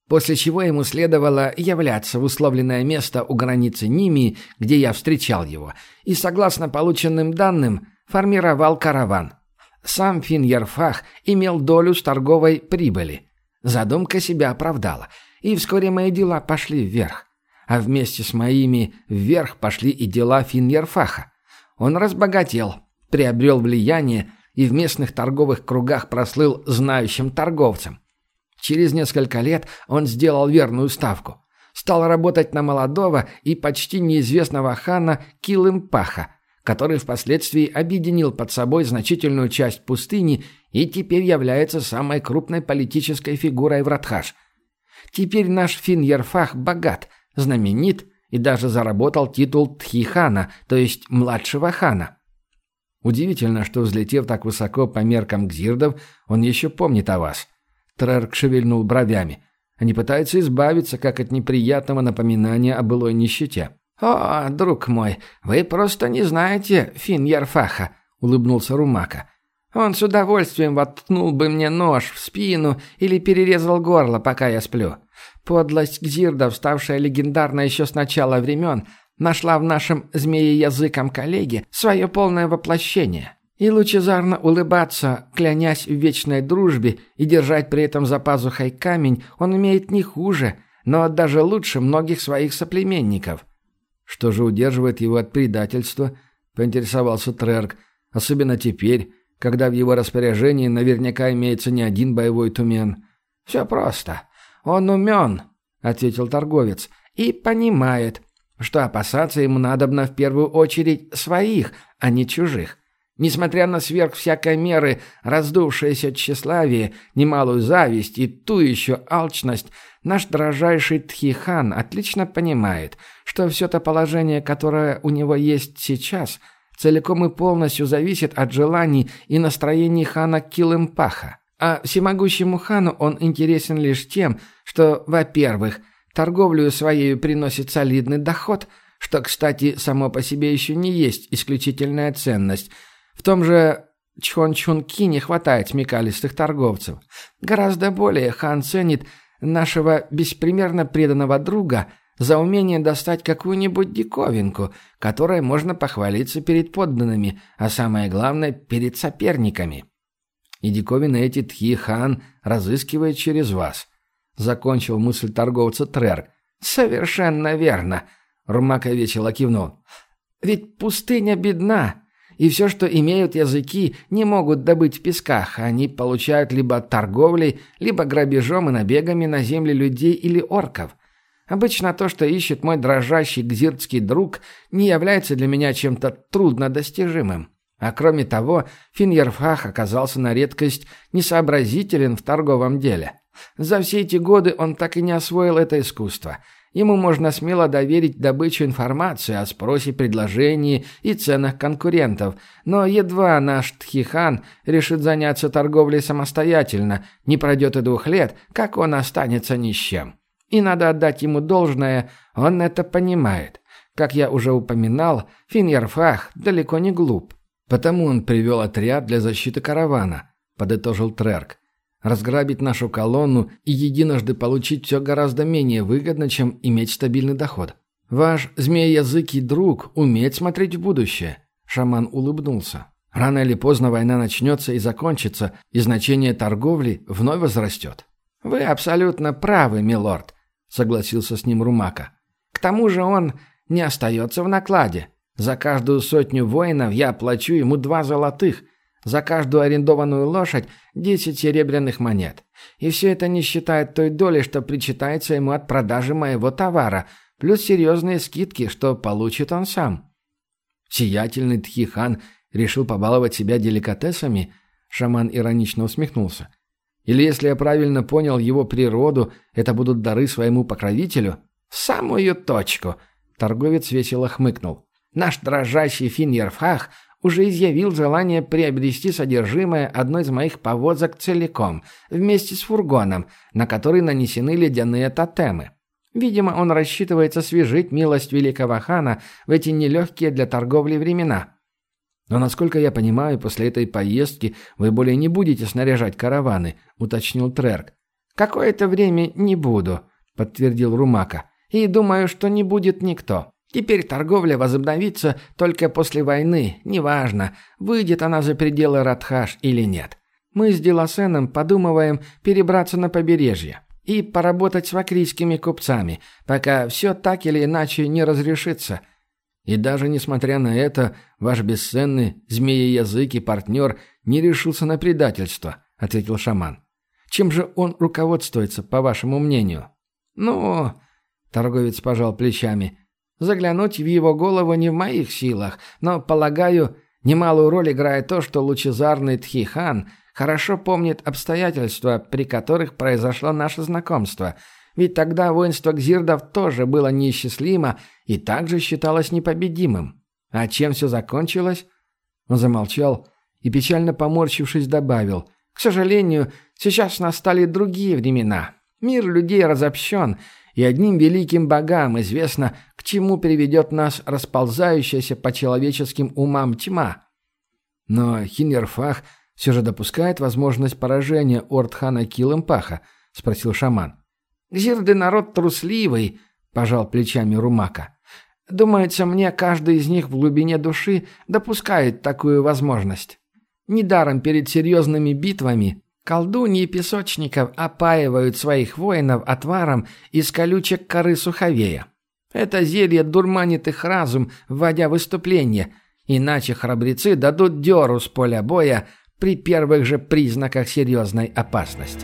после чего ему следовало являться в условленное место у границы Нимии, где я встречал его, и, согласно полученным данным, формировал караван. Сам Фин-Ярфах имел долю с торговой прибыли. Задумка себя оправдала, и вскоре мои дела пошли вверх. А вместе с моими вверх пошли и дела Фин-Ярфаха. Он разбогател, приобрел влияние и в местных торговых кругах прослыл знающим торговцем. Через несколько лет он сделал верную ставку. Стал работать на молодого и почти неизвестного хана Килымпаха, который впоследствии объединил под собой значительную часть пустыни и теперь является самой крупной политической фигурой в Радхаш. Теперь наш Фин-Ярфах богат, знаменит и даже заработал титул Тхи-хана, то есть младшего хана. Удивительно, что, взлетев так высоко по меркам гзирдов, он еще помнит о вас. Трерк шевельнул бровями. Они пытаются избавиться, как от неприятного напоминания о былой нищете. «О, друг мой, вы просто не знаете Фин-Ярфаха», — улыбнулся Румака. «Он с удовольствием воткнул бы мне нож в спину или перерезал горло, пока я сплю. Подлость гзирдов, ставшая легендарной еще с начала времен, нашла в нашем змееязыком коллеге свое полное воплощение. И лучезарно улыбаться, клянясь в вечной дружбе и держать при этом за пазухой камень, он умеет не хуже, но даже лучше многих своих соплеменников». «Что же удерживает его от предательства?» — поинтересовался Трерк. «Особенно теперь, когда в его распоряжении наверняка имеется не один боевой тумен». «Все просто. Он умен», — ответил торговец, — «и понимает, что опасаться ему надобно в первую очередь своих, а не чужих. Несмотря на сверх всякой меры раздувшееся тщеславие, немалую зависть и ту еще алчность, наш дрожайший Тхи-хан отлично понимает, что все то положение, которое у него есть сейчас, целиком и полностью зависит от желаний и настроений хана Килымпаха. А всемогущему хану он интересен лишь тем, что, во-первых, торговлю своей приносит солидный доход, что, кстати, само по себе еще не есть исключительная ценность. В том же Чхончхунки не хватает смекалистых торговцев. Гораздо более хан ценит нашего беспримерно преданного друга за умение достать какую-нибудь диковинку, которой можно похвалиться перед подданными, а самое главное – перед соперниками. И диковины эти Тхи-хан разыскивает через вас. Закончил мысль торговца Трерк. «Совершенно верно», – Румака весело кивнул. «Ведь пустыня бедна, и все, что имеют языки, не могут добыть в песках. Они получают либо торговлей, либо грабежом и набегами на земли людей или орков. Обычно то, что ищет мой дрожащий гзирдский друг, не является для меня чем-то труднодостижимым. А кроме того, Фин-Ярфах оказался на редкость несообразителен в торговом деле. За все эти годы он так и не освоил это искусство. Ему можно смело доверить добычу информации о спросе, предложении и ценах конкурентов, но едва наш Тхи-хан решит заняться торговлей самостоятельно, не пройдет и двух лет, как он останется ни с чем. И надо отдать ему должное, он это понимает. Как я уже упоминал, Фин-Ярфах далеко не глуп. «Потому он привел отряд для защиты каравана», — подытожил Трерк. «Разграбить нашу колонну и единожды получить все гораздо менее выгодно, чем иметь стабильный доход. Ваш змееязыкий друг умеет смотреть в будущее», — шаман улыбнулся. «Рано или поздно война начнется и закончится, и значение торговли вновь возрастет». «Вы абсолютно правы, милорд», — согласился с ним Румака. «К тому же он не остается в накладе. За каждую сотню воинов я плачу ему два золотых, за каждую арендованную лошадь десять серебряных монет. И все это не считая той доли, что причитается ему от продажи моего товара, плюс серьезные скидки, что получит он сам». Сиятельный Тхи-хан решил побаловать себя деликатесами? Шаман иронично усмехнулся. «Или, если я правильно понял его природу, это будут дары своему покровителю?» «В самую точку!» Торговец весело хмыкнул. «Наш дрожащий Фин-Ярфах уже изъявил желание приобрести содержимое одной из моих повозок целиком, вместе с фургоном, на который нанесены ледяные тотемы. Видимо, он рассчитывает освежить милость великого хана в эти нелегкие для торговли времена. Но, насколько я понимаю, после этой поездки вы более не будете снаряжать караваны», — уточнил Трерк. «Какое-то время не буду», — подтвердил Румака. «И думаю, что не будет никто. Теперь торговля возобновится только после войны, неважно, выйдет она за пределы Радхаш или нет. Мы с Диласеном подумываем перебраться на побережье и поработать с вакрийскими купцами, пока все так или иначе не разрешится. И даже несмотря на это, ваш бесценный змееязык и партнер не решился на предательство», — ответил шаман. «Чем же он руководствуется, по вашему мнению?» «Ну...» — торговец пожал плечами. «Заглянуть в его голову не в моих силах, но, полагаю, немалую роль играет то, что лучезарный Тхи-хан хорошо помнит обстоятельства, при которых произошло наше знакомство. Ведь тогда воинство гзирдов тоже было неисчислимо и также считалось непобедимым. А чем все закончилось?» Он замолчал и, печально поморщившись, добавил: «К сожалению, сейчас настали другие времена. Мир людей разобщен, и одним великим богам известно, к чему приведет нас расползающаяся по человеческим умам тьма». «Но Хиньерфах все же допускает возможность поражения Ордхана Килымпаха?» — спросил шаман. «Гзирды народ трусливый», — пожал плечами Румака. «Думается мне, каждый из них в глубине души допускает такую возможность. Недаром перед серьезными битвами колдуньи песочников опаивают своих воинов отваром из колючек коры суховея. Это зелье дурманит их разум, вводя в выступление, иначе храбрецы дадут дёру с поля боя при первых же признаках серьезной опасности».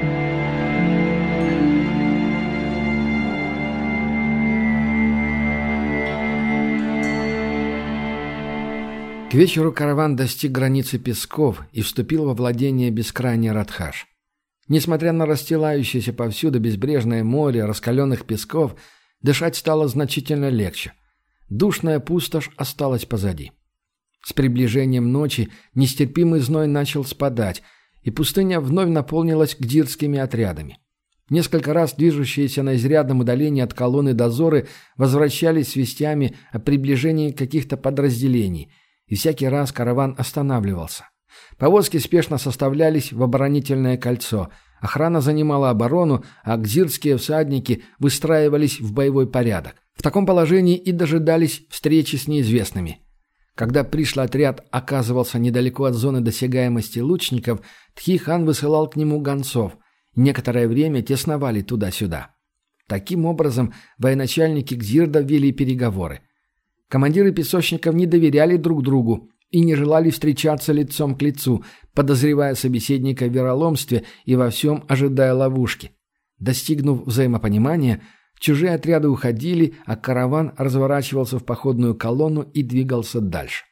К вечеру караван достиг границы песков и вступил во владение бескрайней Радхаш. Несмотря на расстилающееся повсюду безбрежное море раскаленных песков, дышать стало значительно легче. Душная пустошь осталась позади. С приближением ночи нестерпимый зной начал спадать, и пустыня вновь наполнилась гдирскими отрядами. Несколько раз движущиеся на изрядном удалении от колонны дозоры возвращались с вестями о приближении каких-то подразделений – и всякий раз караван останавливался. Повозки спешно составлялись в оборонительное кольцо, охрана занимала оборону, а гзирские всадники выстраивались в боевой порядок. В таком положении и дожидались встречи с неизвестными. Когда пришлый отряд оказывался недалеко от зоны досягаемости лучников, Тхи-хан высылал к нему гонцов, и некоторое время те сновали туда-сюда. Таким образом, военачальники гзирдов вели переговоры. Командиры песочников не доверяли друг другу и не желали встречаться лицом к лицу, подозревая собеседника в вероломстве и во всем ожидая ловушки. Достигнув взаимопонимания, чужие отряды уходили, а караван разворачивался в походную колонну и двигался дальше.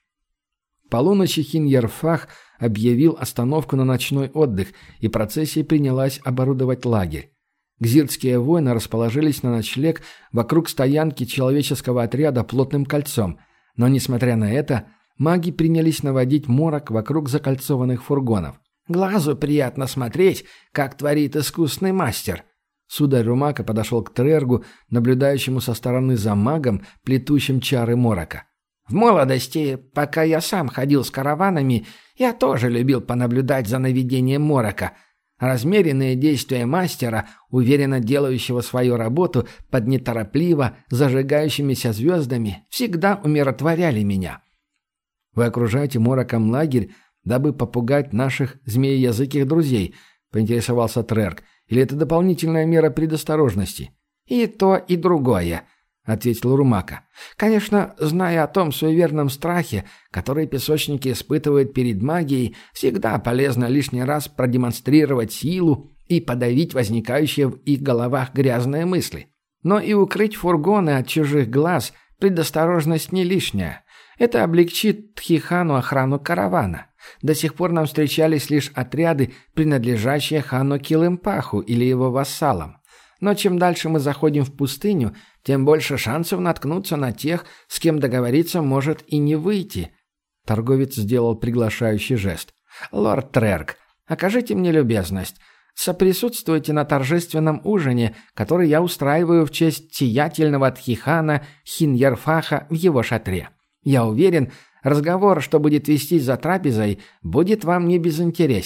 К полуночи Хиньерфах объявил остановку на ночной отдых, и процессия принялась оборудовать лагерь. Гзирдские воины расположились на ночлег вокруг стоянки человеческого отряда плотным кольцом, но, несмотря на это, маги принялись наводить морок вокруг закольцованных фургонов. «Глазу приятно смотреть, как творит искусный мастер». Сударь Румака подошел к Трергу, наблюдающему со стороны за магом, плетущим чары морока. «В молодости, пока я сам ходил с караванами, я тоже любил понаблюдать за наведением морока. Размеренные действия мастера, уверенно делающего свою работу под неторопливо зажигающимися звездами, всегда умиротворяли меня». «Вы окружаете мороком лагерь, дабы попугать наших змееязыких друзей», — поинтересовался Трерк. «Или это дополнительная мера предосторожности?» «И то, и другое», — ответил Румака. «Конечно, зная о том суеверном страхе, который песочники испытывают перед магией, всегда полезно лишний раз продемонстрировать силу и подавить возникающие в их головах грязные мысли. Но и укрыть фургоны от чужих глаз предосторожность не лишняя. Это облегчит Тхи-хану охрану каравана. До сих пор нам встречались лишь отряды, принадлежащие хану Килымпаху или его вассалам. Но чем дальше мы заходим в пустыню, тем больше шансов наткнуться на тех, с кем договориться может и не выйти». Торговец сделал приглашающий жест. «Лорд Трерк, окажите мне любезность. Соприсутствуйте на торжественном ужине, который я устраиваю в честь сиятельного Тхи-хана Хиньерфаха в его шатре. Я уверен, разговор, что будет вестись за трапезой, будет вам не безинтересен.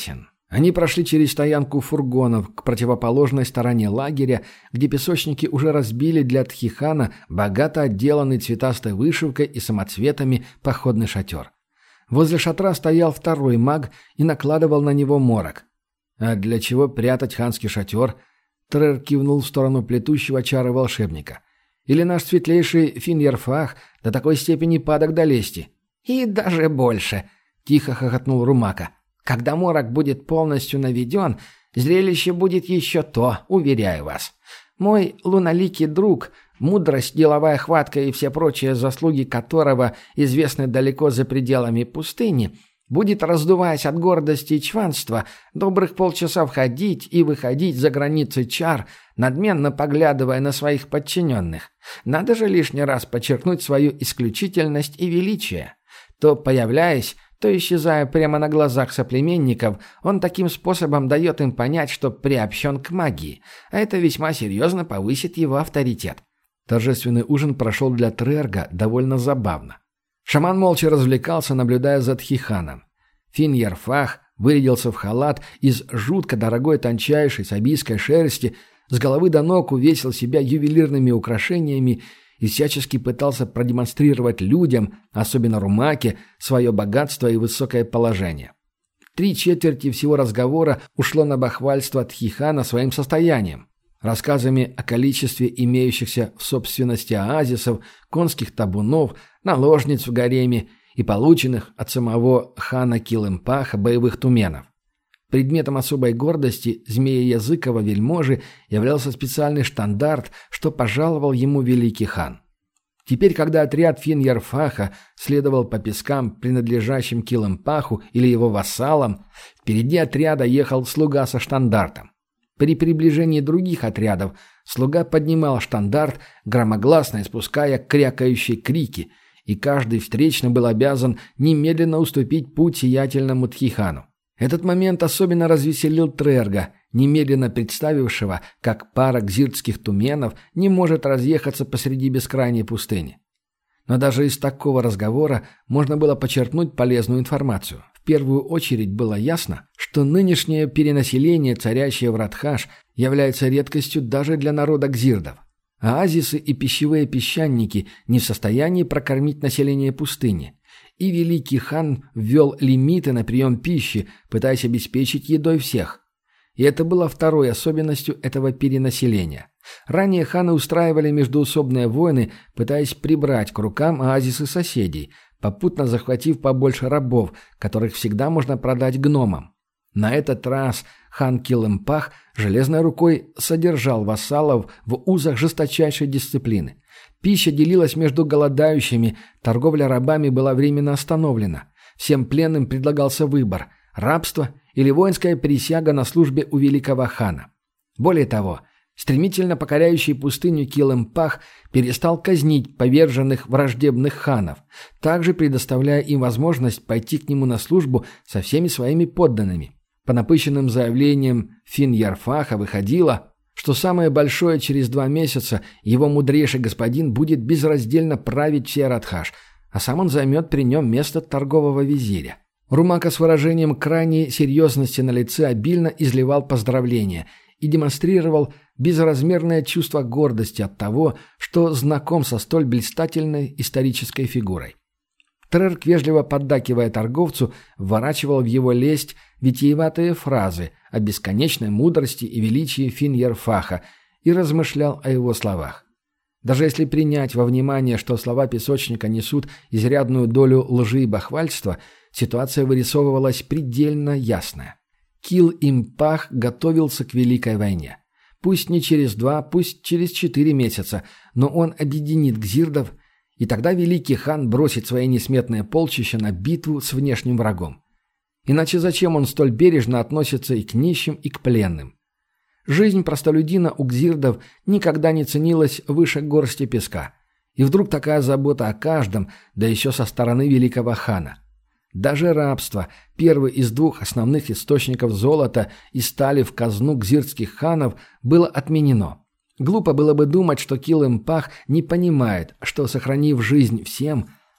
Они прошли через стоянку фургонов к противоположной стороне лагеря, где песочники уже разбили для Тхихана богато отделанный цветастой вышивкой и самоцветами походный шатер. Возле шатра стоял второй маг и накладывал на него морок. «А для чего прятать ханский шатер?» Трер кивнул в сторону плетущего чары волшебника. «Или наш светлейший Финьерфах до такой степени падок до лести?» «И даже больше», — тихо хохотнул Румака. «Когда морок будет полностью наведен, зрелище будет еще то, уверяю вас. Мой луналикий друг, мудрость, деловая хватка и все прочие заслуги которого известны далеко за пределами пустыни, будет, раздуваясь от гордости и чванства, добрых полчаса входить и выходить за границы чар, надменно поглядывая на своих подчиненных. Надо же лишний раз подчеркнуть свою исключительность и величие. То появляясь, то исчезая прямо на глазах соплеменников, он таким способом дает им понять, что приобщен к магии, а это весьма серьезно повысит его авторитет». Торжественный ужин прошел для Трерга довольно забавно. Шаман молча развлекался, наблюдая за Тхиханом. Финьерфах вырядился в халат из жутко дорогой тончайшей сабийской шерсти, с головы до ног увесил себя ювелирными украшениями и всячески пытался продемонстрировать людям, особенно Румаке, свое богатство и высокое положение. Три четверти всего разговора ушло на бахвальство Тхихана своим состоянием, рассказами о количестве имеющихся в собственности оазисов, конских табунов, наложниц в гареме и полученных от самого хана Килымпаха боевых туменов. Предметом особой гордости Змея-Языкова вельможи являлся специальный штандарт, что пожаловал ему великий хан. Теперь, когда отряд Финьерфаха следовал по пескам, принадлежащим Килымпаху или его вассалам, впереди отряда ехал слуга со штандартом. При приближении других отрядов слуга поднимал штандарт, громогласно испуская крякающие крики, и каждый встречный был обязан немедленно уступить путь сиятельному Тхихану. Этот момент особенно развеселил Трерга, немедленно представившего, как пара гзиртских туменов не может разъехаться посреди бескрайней пустыни. Но даже из такого разговора можно было почерпнуть полезную информацию. В первую очередь было ясно, что нынешнее перенаселение, царящее в Радхаш, является редкостью даже для народа гзирдов. Оазисы и пищевые песчаники не в состоянии прокормить население пустыни. И великий хан ввел лимиты на прием пищи, пытаясь обеспечить едой всех. И это было второй особенностью этого перенаселения. Ранее ханы устраивали междоусобные войны, пытаясь прибрать к рукам оазисы соседей, попутно захватив побольше рабов, которых всегда можно продать гномам. На этот раз хан Килымпах железной рукой содержал вассалов в узах жесточайшей дисциплины. Пища делилась между голодающими, торговля рабами была временно остановлена. Всем пленным предлагался выбор – рабство или воинская присяга на службе у великого хана. Более того, стремительно покоряющий пустыню Килымпах перестал казнить поверженных враждебных ханов, также предоставляя им возможность пойти к нему на службу со всеми своими подданными. По напыщенным заявлениям Финьерфаха выходило, что самое большое через два месяца его мудрейший господин будет безраздельно править всей Радхаш, а сам он займет при нем место торгового визиря. Румака с выражением крайней серьезности на лице обильно изливал поздравления и демонстрировал безразмерное чувство гордости от того, что знаком со столь блистательной исторической фигурой. Трерк, вежливо поддакивая торговцу, вворачивал в его лесть витиеватые фразы о бесконечной мудрости и величии Финьерфаха и размышлял о его словах. Даже если принять во внимание, что слова песочника несут изрядную долю лжи и бахвальства, ситуация вырисовывалась предельно ясная. Кил-Импах готовился к Великой войне. Пусть не через два, пусть через четыре месяца, но он объединит гзирдов, и тогда великий хан бросит свои несметные полчища на битву с внешним врагом. Иначе зачем он столь бережно относится и к нищим, и к пленным? Жизнь простолюдина у гзирдов никогда не ценилась выше горсти песка. И вдруг такая забота о каждом, да еще со стороны великого хана. Даже рабство, первый из двух основных источников золота и стали в казну гзирдских ханов, было отменено. Глупо было бы думать, что Килымпах не понимает, что, сохранив жизнь всем,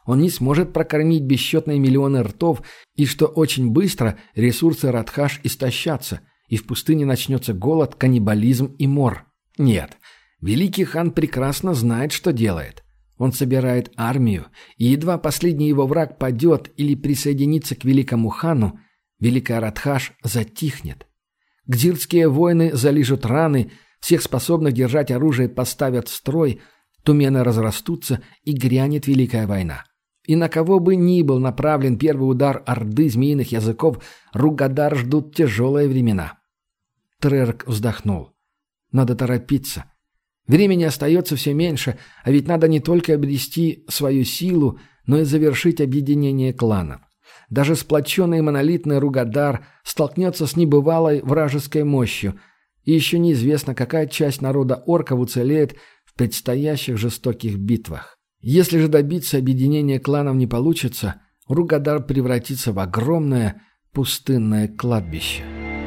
Он не сможет прокормить бесчетные миллионы ртов, и что очень быстро ресурсы Радхаш истощатся, и в пустыне начнется голод, каннибализм и мор. Нет, великий хан прекрасно знает, что делает. Он собирает армию, и едва последний его враг падет или присоединится к великому хану, великая Радхаш затихнет. Гзирдские воины залижут раны, всех способных держать оружие поставят в строй, тумены разрастутся, и грянет великая война. И на кого бы ни был направлен первый удар орды змеиных языков, Ругадар ждут тяжелые времена. Трерк вздохнул. Надо торопиться. Времени остается все меньше, а ведь надо не только обрести свою силу, но и завершить объединение кланов. Даже сплоченный монолитный Ругадар столкнется с небывалой вражеской мощью, и еще неизвестно, какая часть народа орков уцелеет в предстоящих жестоких битвах. Если же добиться объединения кланов не получится, Ругадар превратится в огромное пустынное кладбище.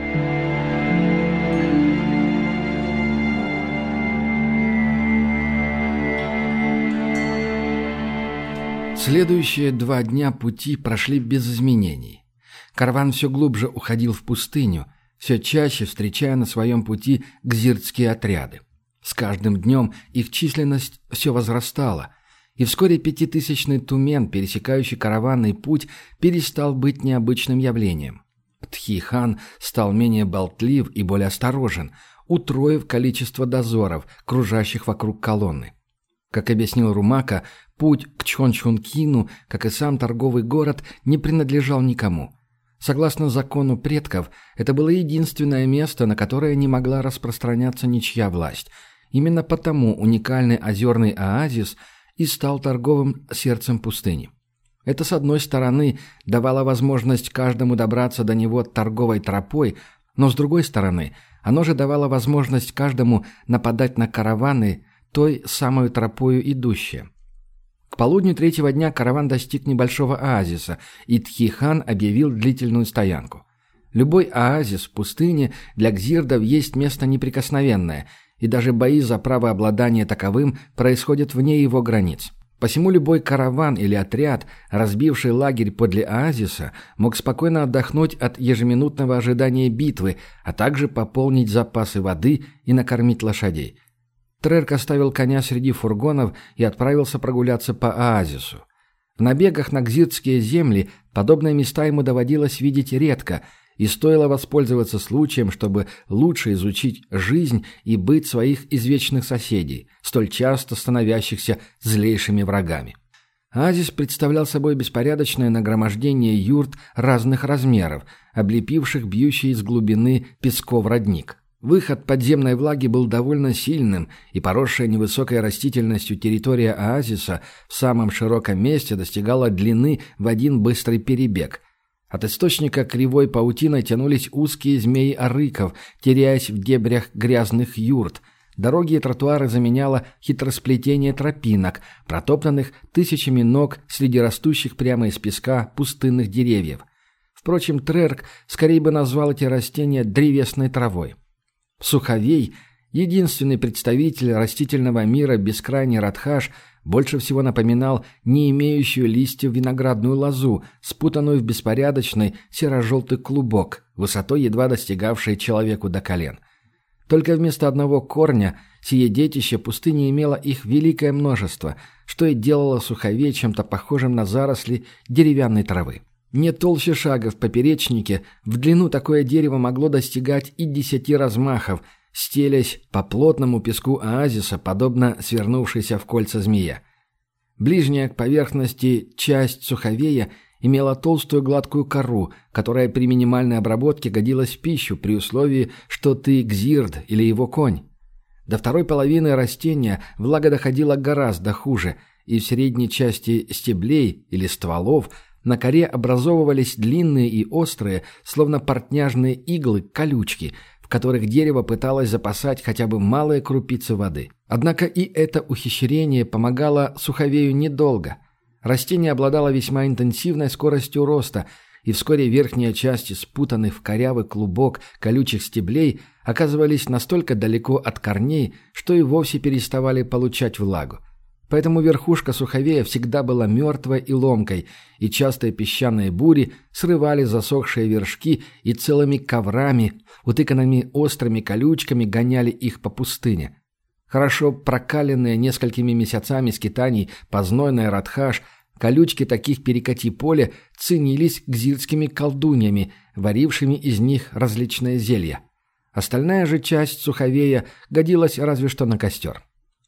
Следующие два дня пути прошли без изменений. Караван все глубже уходил в пустыню, все чаще встречая на своем пути гзирдские отряды. С каждым днем их численность все возрастала, и вскоре пятитысячный тумен, пересекающий караванный путь, перестал быть необычным явлением. Тхи-хан стал менее болтлив и более осторожен, утроив количество дозоров, кружащих вокруг колонны. Как объяснил Румака, путь к Чхончхункину, как и сам торговый город, не принадлежал никому. Согласно закону предков, это было единственное место, на которое не могла распространяться ничья власть. Именно потому уникальный озерный оазис и стал торговым сердцем пустыни. Это, с одной стороны, давало возможность каждому добраться до него торговой тропой, но с другой стороны, оно же давало возможность каждому нападать на караваны той самой тропою идущие. К полудню третьего дня караван достиг небольшого оазиса, и Тхи-хан объявил длительную стоянку. Любой оазис в пустыне для гзирдов есть место неприкосновенное, и даже бои за право обладания таковым происходят вне его границ. Посему любой караван или отряд, разбивший лагерь подле оазиса, мог спокойно отдохнуть от ежеминутного ожидания битвы, а также пополнить запасы воды и накормить лошадей. Трерк оставил коня среди фургонов и отправился прогуляться по оазису. В набегах на гзирдские земли подобные места ему доводилось видеть редко, и стоило воспользоваться случаем, чтобы лучше изучить жизнь и быт своих извечных соседей, столь часто становящихся злейшими врагами. Оазис представлял собой беспорядочное нагромождение юрт разных размеров, облепивших бьющий из глубины песков родник. Выход подземной влаги был довольно сильным, и поросшая невысокой растительностью территория оазиса в самом широком месте достигала длины в один быстрый перебег. От источника кривой паутиной тянулись узкие змеи арыков, теряясь в дебрях грязных юрт. Дороги и тротуары заменяло хитросплетение тропинок, протоптанных тысячами ног среди растущих прямо из песка пустынных деревьев. Впрочем, Трерк скорее бы назвал эти растения древесной травой. Суховей, единственный представитель растительного мира бескрайний Радхаш, больше всего напоминал не имеющую листьев виноградную лозу, спутанную в беспорядочный серо-желтый клубок, высотой едва достигавший человеку до колен. Только вместо одного корня сие детище пустыни имело их великое множество, что и делало суховей чем-то похожим на заросли деревянной травы. Не толще шага в поперечнике, в длину такое дерево могло достигать и десяти размахов, стелясь по плотному песку оазиса, подобно свернувшейся в кольца змея. Ближняя к поверхности часть суховея имела толстую гладкую кору, которая при минимальной обработке годилась в пищу при условии, что ты гзирд или его конь. До второй половины растения влага доходила гораздо хуже, и в средней части стеблей или стволов – на коре образовывались длинные и острые, словно портняжные иглы, колючки, в которых дерево пыталось запасать хотя бы малые крупицы воды. Однако и это ухищрение помогало суховею недолго. Растение обладало весьма интенсивной скоростью роста, и вскоре верхние части, спутанных в корявый клубок колючих стеблей, оказывались настолько далеко от корней, что и вовсе переставали получать влагу. Поэтому верхушка суховея всегда была мертвой и ломкой, и частые песчаные бури срывали засохшие вершки и целыми коврами, утыканными острыми колючками, гоняли их по пустыне. Хорошо прокаленные несколькими месяцами скитаний по знойной Радхаш, колючки таких перекати поле ценились гзирскими колдуньями, варившими из них различные зелья. Остальная же часть суховея годилась разве что на костер.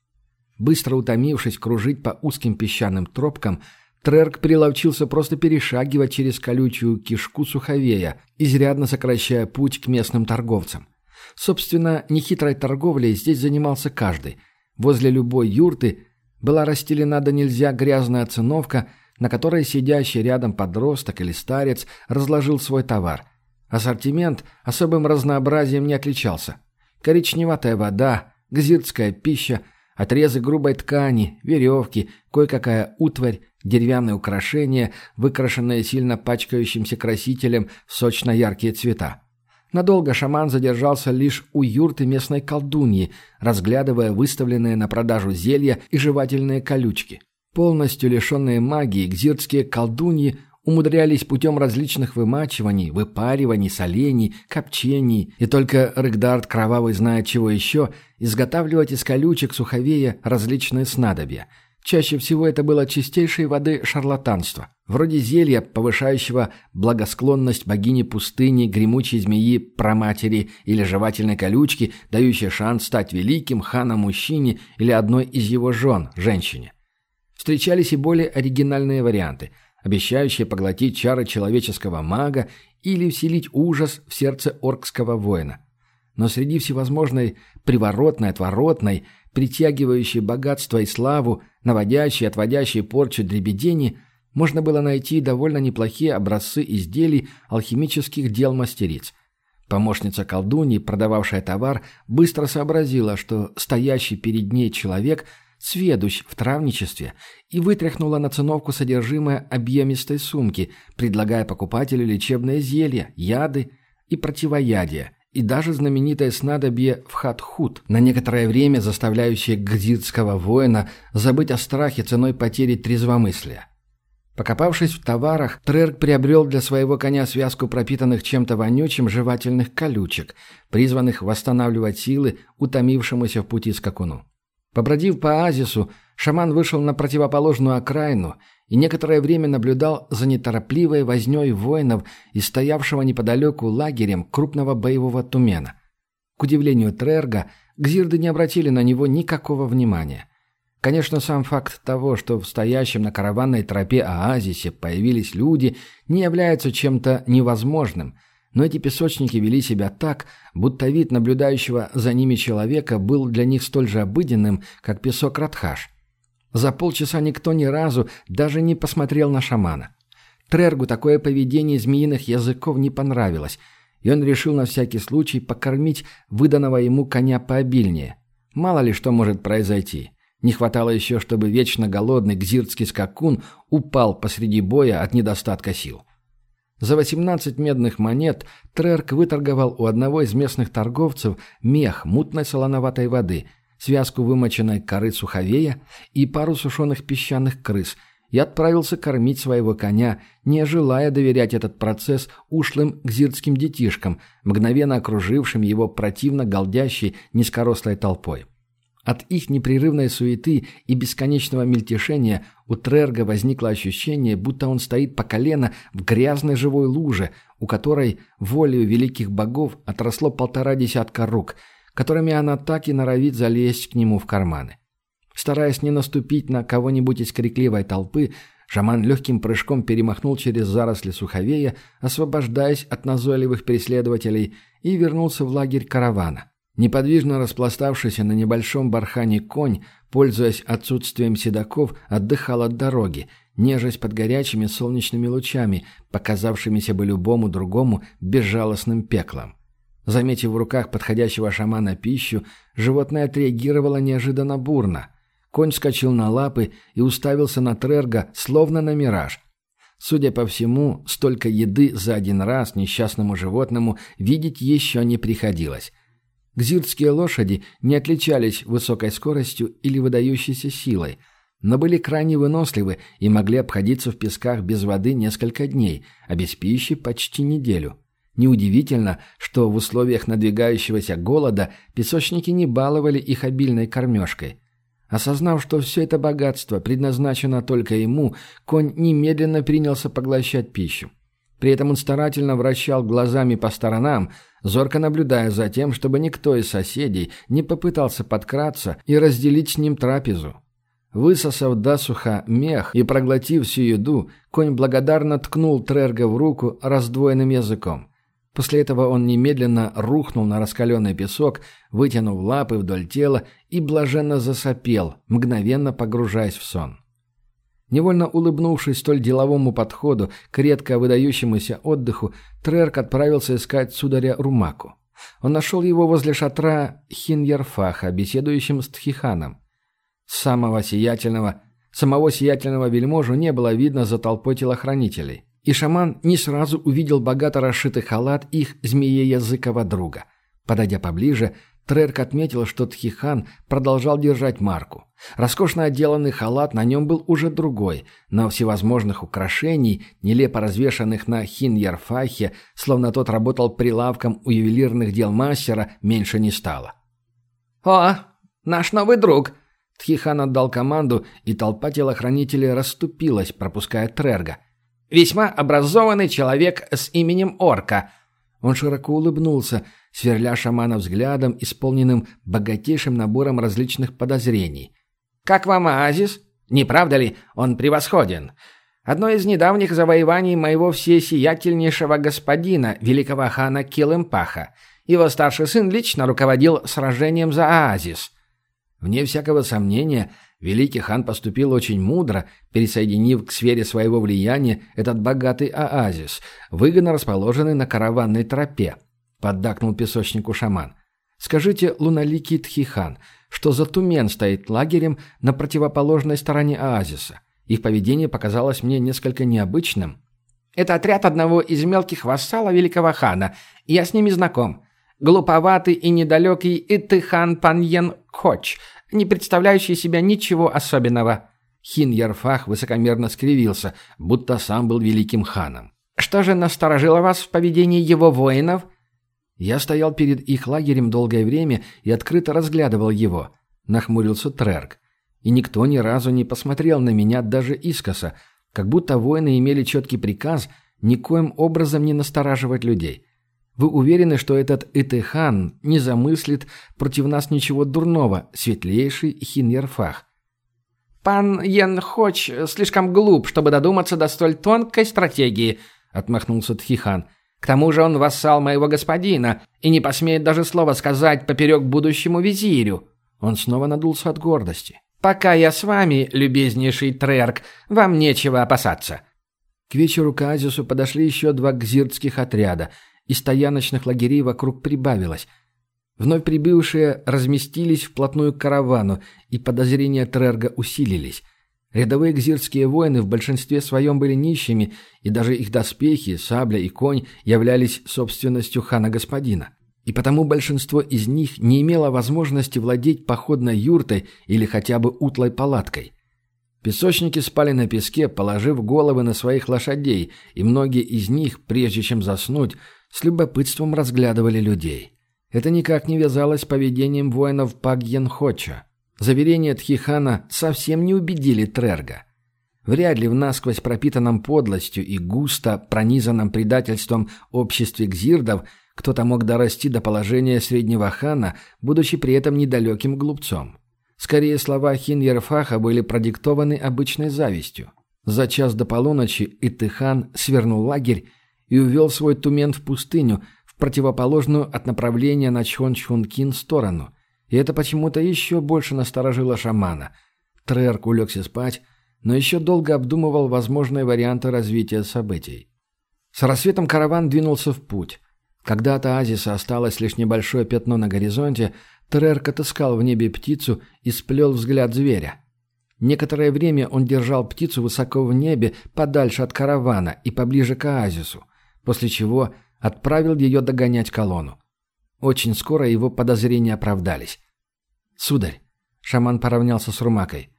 Быстро утомившись кружить по узким песчаным тропкам, Трерк приловчился просто перешагивать через колючую кишку суховея, изрядно сокращая путь к местным торговцам. Собственно, нехитрой торговлей здесь занимался каждый. Возле любой юрты была расстелена до нельзя грязная циновка, на которой сидящий рядом подросток или старец разложил свой товар. Ассортимент особым разнообразием не отличался. Коричневатая вода, гзирская пища, отрезы грубой ткани, веревки, кое-какая утварь, деревянные украшения, выкрашенные сильно пачкающимся красителем в сочно-яркие цвета. Надолго шаман задержался лишь у юрты местной колдуньи, разглядывая выставленные на продажу зелья и жевательные колючки. Полностью лишенные магии, гзиртские колдуньи умудрялись путем различных вымачиваний, выпариваний, солений, копчений, и только Рыгдард Кровавый знает чего еще, изготавливать из колючек суховея различные снадобья. Чаще всего это было чистейшей воды шарлатанство, вроде зелья, повышающего благосклонность богини пустыни, гремучей змеи, праматери или жевательной колючки, дающей шанс стать великим ханом-мужчине или одной из его жен, женщине. Встречались и более оригинальные варианты, обещающие поглотить чары человеческого мага или вселить ужас в сердце оркского воина. Но среди всевозможной приворотной, отворотной, притягивающей богатство и славу, наводящей и отводящей порчу дребедени, можно было найти довольно неплохие образцы изделий алхимических дел мастериц. Помощница колдуньи, продававшая товар, быстро сообразила, что стоящий перед ней человек сведущ в травничестве, и вытряхнула на циновку содержимое объемистой сумки, предлагая покупателю лечебные зелья, яды и противоядия, и даже знаменитое снадобье Вхатхут, на некоторое время заставляющее гзиртского воина забыть о страхе ценой потери трезвомыслия. Покопавшись в товарах, Трерк приобрел для своего коня связку пропитанных чем-то вонючим жевательных колючек, призванных восстанавливать силы утомившемуся в пути скакуну. Побродив по оазису, шаман вышел на противоположную окраину и некоторое время наблюдал за неторопливой вознёй воинов и стоявшего неподалеку лагерем крупного боевого тумена. К удивлению Трерга, гзирды не обратили на него никакого внимания. Конечно, сам факт того, что в стоящем на караванной тропе оазисе появились люди, не является чем-то невозможным, но эти песочники вели себя так, будто вид наблюдающего за ними человека был для них столь же обыденным, как песок Радхаш. За полчаса никто ни разу даже не посмотрел на шамана. Трергу такое поведение змеиных языков не понравилось, и он решил на всякий случай покормить выданного ему коня пообильнее. Мало ли что может произойти. Не хватало еще, чтобы вечно голодный гзиртский скакун упал посреди боя от недостатка сил. За восемнадцать медных монет Трерк выторговал у одного из местных торговцев мех мутной солоноватой воды, связку вымоченной коры суховея и пару сушеных песчаных крыс, и отправился кормить своего коня, не желая доверять этот процесс ушлым гзиртским детишкам, мгновенно окружившим его противно галдящей низкорослой толпой. От их непрерывной суеты и бесконечного мельтешения у Трерга возникло ощущение, будто он стоит по колено в грязной живой луже, у которой волею великих богов отросло полтора десятка рук, которыми она так и норовит залезть к нему в карманы. Стараясь не наступить на кого-нибудь из крикливой толпы, шаман легким прыжком перемахнул через заросли суховея, освобождаясь от назойливых преследователей, и вернулся в лагерь каравана. Неподвижно распластавшийся на небольшом бархане конь, пользуясь отсутствием седаков, отдыхал от дороги, нежась под горячими солнечными лучами, показавшимися бы любому другому безжалостным пеклом. Заметив в руках подходящего шамана пищу, животное отреагировало неожиданно бурно. Конь вскочил на лапы и уставился на Трерга, словно на мираж. Судя по всему, столько еды за один раз несчастному животному видеть еще не приходилось. Гзиртские лошади не отличались высокой скоростью или выдающейся силой, но были крайне выносливы и могли обходиться в песках без воды несколько дней, а без пищи почти неделю. Неудивительно, что в условиях надвигающегося голода песочники не баловали их обильной кормежкой. Осознав, что все это богатство предназначено только ему, конь немедленно принялся поглощать пищу. При этом он старательно вращал глазами по сторонам, зорко наблюдая за тем, чтобы никто из соседей не попытался подкраться и разделить с ним трапезу. Высосав досуха мех и проглотив всю еду, конь благодарно ткнул Трерга в руку раздвоенным языком. После этого он немедленно рухнул на раскаленный песок, вытянув лапы вдоль тела и блаженно засопел, мгновенно погружаясь в сон. Невольно улыбнувшись столь деловому подходу к редко выдающемуся отдыху, Трерк отправился искать сударя Румаку. Он нашел его возле шатра Хиньярфаха, беседующим с Тхиханом. Самого сиятельного, самого сиятельного вельможу не было видно за толпой телохранителей. И шаман не сразу увидел богато расшитый халат их змееязыкого друга. Подойдя поближе, Трерк отметил, что Тхихан продолжал держать марку. Роскошно отделанный халат на нем был уже другой, но всевозможных украшений, нелепо развешанных на Хиньярфахе, словно тот работал прилавком у ювелирных дел мастера, меньше не стало. «О, наш новый друг!» Тхихан отдал команду, и толпа телохранителей расступилась, пропуская Трерга. «Весьма образованный человек с именем Орка». Он широко улыбнулся, сверля шамана взглядом, исполненным богатейшим набором различных подозрений. «Как вам оазис? Не правда ли, он превосходен? Одно из недавних завоеваний моего всесиятельнейшего господина, великого хана Килымпаха. Его старший сын лично руководил сражением за оазис». Вне всякого сомнения, великий хан поступил очень мудро, пересоединив к сфере своего влияния этот богатый оазис, выгодно расположенный на караванной тропе, поддакнул песочнику шаман. «Скажите, луналикий Тхихан, что за тумен стоит лагерем на противоположной стороне оазиса? Их поведение показалось мне несколько необычным». «Это отряд одного из мелких вассалов великого хана. Я с ними знаком. Глуповатый и недалекий Итыхан Паньен Коч, не представляющий себя ничего особенного». Хиньярфах высокомерно скривился, будто сам был великим ханом. «Что же насторожило вас в поведении его воинов?» «Я стоял перед их лагерем долгое время и открыто разглядывал его», — нахмурился Трерк. «И никто ни разу не посмотрел на меня даже искоса, как будто воины имели четкий приказ никоим образом не настораживать людей. Вы уверены, что этот Итыхан не замыслит против нас ничего дурного, светлейший Хиньярфах?» «Пан Янхоч слишком глуп, чтобы додуматься до столь тонкой стратегии», — отмахнулся Тхихан. «К тому же он вассал моего господина и не посмеет даже слова сказать поперек будущему визирю». Он снова надулся от гордости. «Пока я с вами, любезнейший Трерк, вам нечего опасаться». К вечеру к оазису подошли еще два гзиртских отряда, и стояночных лагерей вокруг прибавилось. Вновь прибывшие разместились вплотную к каравану, и подозрения Трерга усилились. Рядовые гзиртские воины в большинстве своем были нищими, и даже их доспехи, сабля и конь являлись собственностью хана-господина. И потому большинство из них не имело возможности владеть походной юртой или хотя бы утлой палаткой. Песочники спали на песке, положив головы на своих лошадей, и многие из них, прежде чем заснуть, с любопытством разглядывали людей. Это никак не вязалось с поведением воинов Пагьенхоча. Заверения Тхихана совсем не убедили Трерга. Вряд ли в насквозь пропитанном подлостью и густо пронизанном предательством обществе гзирдов кто-то мог дорасти до положения среднего хана, будучи при этом недалеким глупцом. Скорее, слова Хиньярфаха были продиктованы обычной завистью. За час до полуночи Итыхан свернул лагерь и увел свой тумен в пустыню, в противоположную от направления на Чхончхункин сторону. И это почему-то еще больше насторожило шамана. Трерк улегся спать, но еще долго обдумывал возможные варианты развития событий. С рассветом караван двинулся в путь. Когда от оазиса осталось лишь небольшое пятно на горизонте, Трерк отыскал в небе птицу и сплел взгляд зверя. Некоторое время он держал птицу высоко в небе, подальше от каравана и поближе к оазису, после чего отправил ее догонять колонну. Очень скоро его подозрения оправдались. «Сударь», — шаман поравнялся с Румакой, —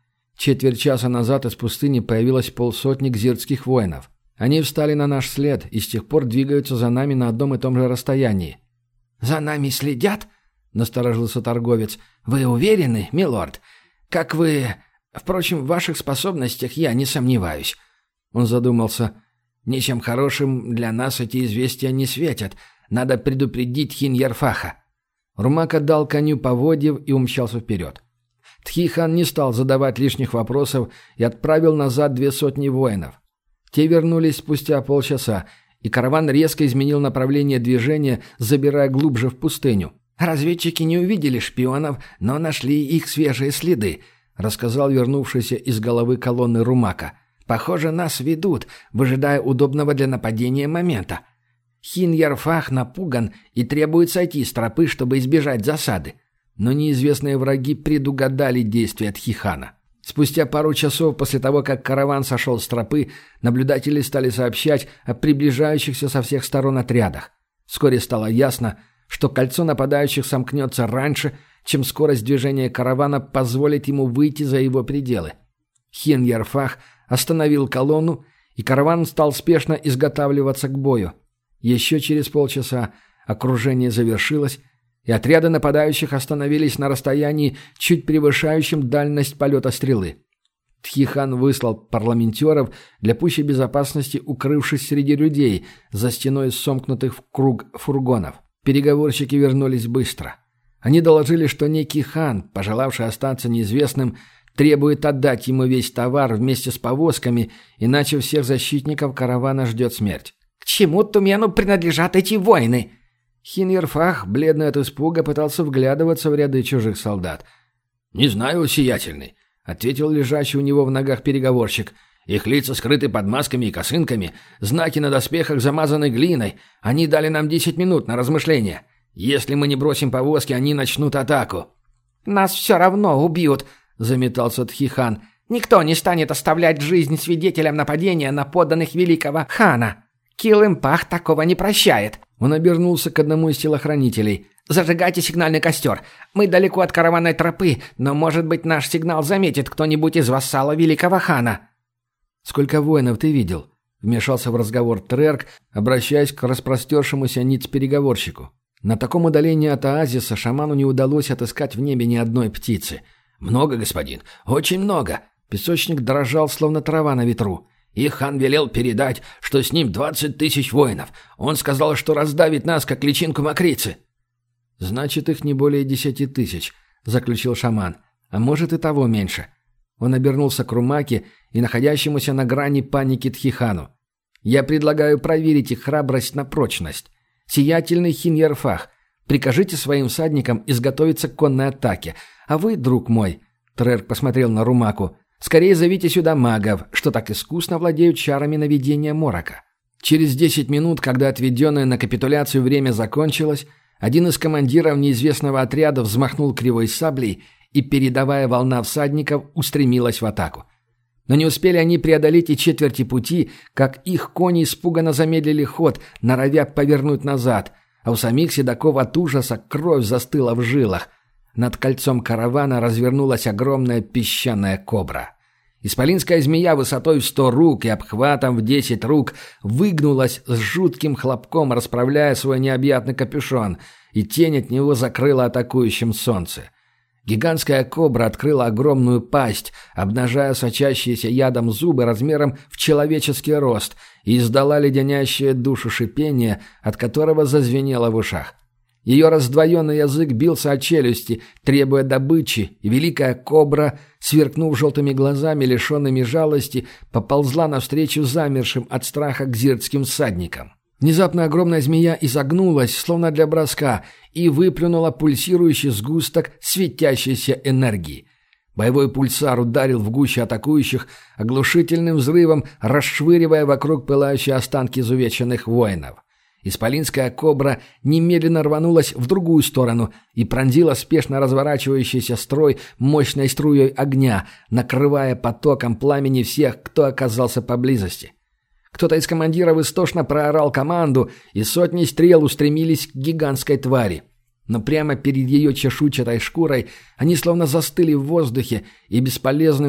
Четверть часа назад из пустыни появилось полсотни гзиртских воинов. Они встали на наш след и с тех пор двигаются за нами на одном и том же расстоянии». «За нами следят?» — насторожился торговец. «Вы уверены, милорд? Как вы... Впрочем, в ваших способностях я не сомневаюсь». Он задумался. «Ничем хорошим для нас эти известия не светят. Надо предупредить Хиньярфаха». Румак отдал коню поводьев и умчался вперед. Тхи-хан не стал задавать лишних вопросов и отправил назад две сотни воинов. Те вернулись спустя полчаса, и караван резко изменил направление движения, забирая глубже в пустыню. «Разведчики не увидели шпионов, но нашли их свежие следы», — рассказал вернувшийся из головы колонны Румака. «Похоже, нас ведут, выжидая удобного для нападения момента. Хиньярфах напуган и требует сойти с тропы, чтобы избежать засады». Но неизвестные враги предугадали действия Тхи-хана. Спустя пару часов после того, как караван сошел с тропы, наблюдатели стали сообщать о приближающихся со всех сторон отрядах. Вскоре стало ясно, что кольцо нападающих сомкнется раньше, чем скорость движения каравана позволит ему выйти за его пределы. Хиньярфах остановил колонну, и караван стал спешно изготавливаться к бою. Еще через полчаса окружение завершилось, и отряды нападающих остановились на расстоянии, чуть превышающем дальность полета стрелы. Тхи-хан выслал парламентеров для пущей безопасности, укрывшись среди людей, за стеной из сомкнутых в круг фургонов. Переговорщики вернулись быстро. Они доложили, что некий хан, пожелавший остаться неизвестным, требует отдать ему весь товар вместе с повозками, иначе всех защитников каравана ждет смерть. «К чему Тумену принадлежат эти воины?» Хиньярфах, бледный от испуга, пытался вглядываться в ряды чужих солдат. «Не знаю, сиятельный», — ответил лежащий у него в ногах переговорщик. «Их лица скрыты под масками и косынками, знаки на доспехах замазаны глиной. Они дали нам десять минут на размышление. Если мы не бросим повозки, они начнут атаку». «Нас все равно убьют», — заметался Тхи-хан. «Никто не станет оставлять жизнь свидетелям нападения на подданных великого хана. Килымпах такого не прощает». Он обернулся к одному из телохранителей. «Зажигайте сигнальный костер. Мы далеко от караванной тропы, но, может быть, наш сигнал заметит кто-нибудь из вассалов великого хана». «Сколько воинов ты видел?» — вмешался в разговор Трерк, обращаясь к распростершемуся ниц-переговорщику. На таком удалении от оазиса шаману не удалось отыскать в небе ни одной птицы. «Много, господин, очень много». Песочник дрожал, словно трава на ветру. И хан велел передать, что с ним двадцать тысяч воинов. Он сказал, что раздавит нас, как личинку мокрицы». «Значит, их не более десяти тысяч», — заключил шаман. «А может и того меньше». Он обернулся к Румаке и находящемуся на грани паники Тхи-хану. «Я предлагаю проверить их храбрость на прочность. Сиятельный Хиньярфах, прикажите своим всадникам изготовиться к конной атаке. А вы, друг мой», — Трерк посмотрел на Румаку, — «скорее зовите сюда магов, что так искусно владеют чарами наведения морока». Через десять минут, когда отведенное на капитуляцию время закончилось, один из командиров неизвестного отряда взмахнул кривой саблей, и передовая волна всадников устремилась в атаку. Но не успели они преодолеть и четверти пути, как их кони испуганно замедлили ход, норовя повернуть назад, а у самих седаков от ужаса кровь застыла в жилах. Над кольцом каравана развернулась огромная песчаная кобра. Исполинская змея высотой в сто рук и обхватом в десять рук выгнулась с жутким хлопком, расправляя свой необъятный капюшон, и тень от него закрыла атакующим солнце. Гигантская кобра открыла огромную пасть, обнажая сочащиеся ядом зубы размером в человеческий рост, и издала леденящее душу шипение, от которого зазвенело в ушах. Ее раздвоенный язык бился о челюсти, требуя добычи, и великая кобра, сверкнув желтыми глазами, лишенными жалости, поползла навстречу замершим от страха гзиртским всадникам. Внезапно огромная змея изогнулась, словно для броска, и выплюнула пульсирующий сгусток светящейся энергии. Боевой пульсар ударил в гуще атакующих, оглушительным взрывом расшвыривая вокруг пылающие останки изувеченных воинов. Исполинская кобра немедленно рванулась в другую сторону и пронзила спешно разворачивающийся строй мощной струей огня, накрывая потоком пламени всех, кто оказался поблизости. Кто-то из командиров истошно проорал команду, и сотни стрел устремились к гигантской твари. Но прямо перед ее чешуйчатой шкурой они словно застыли в воздухе и бесполезным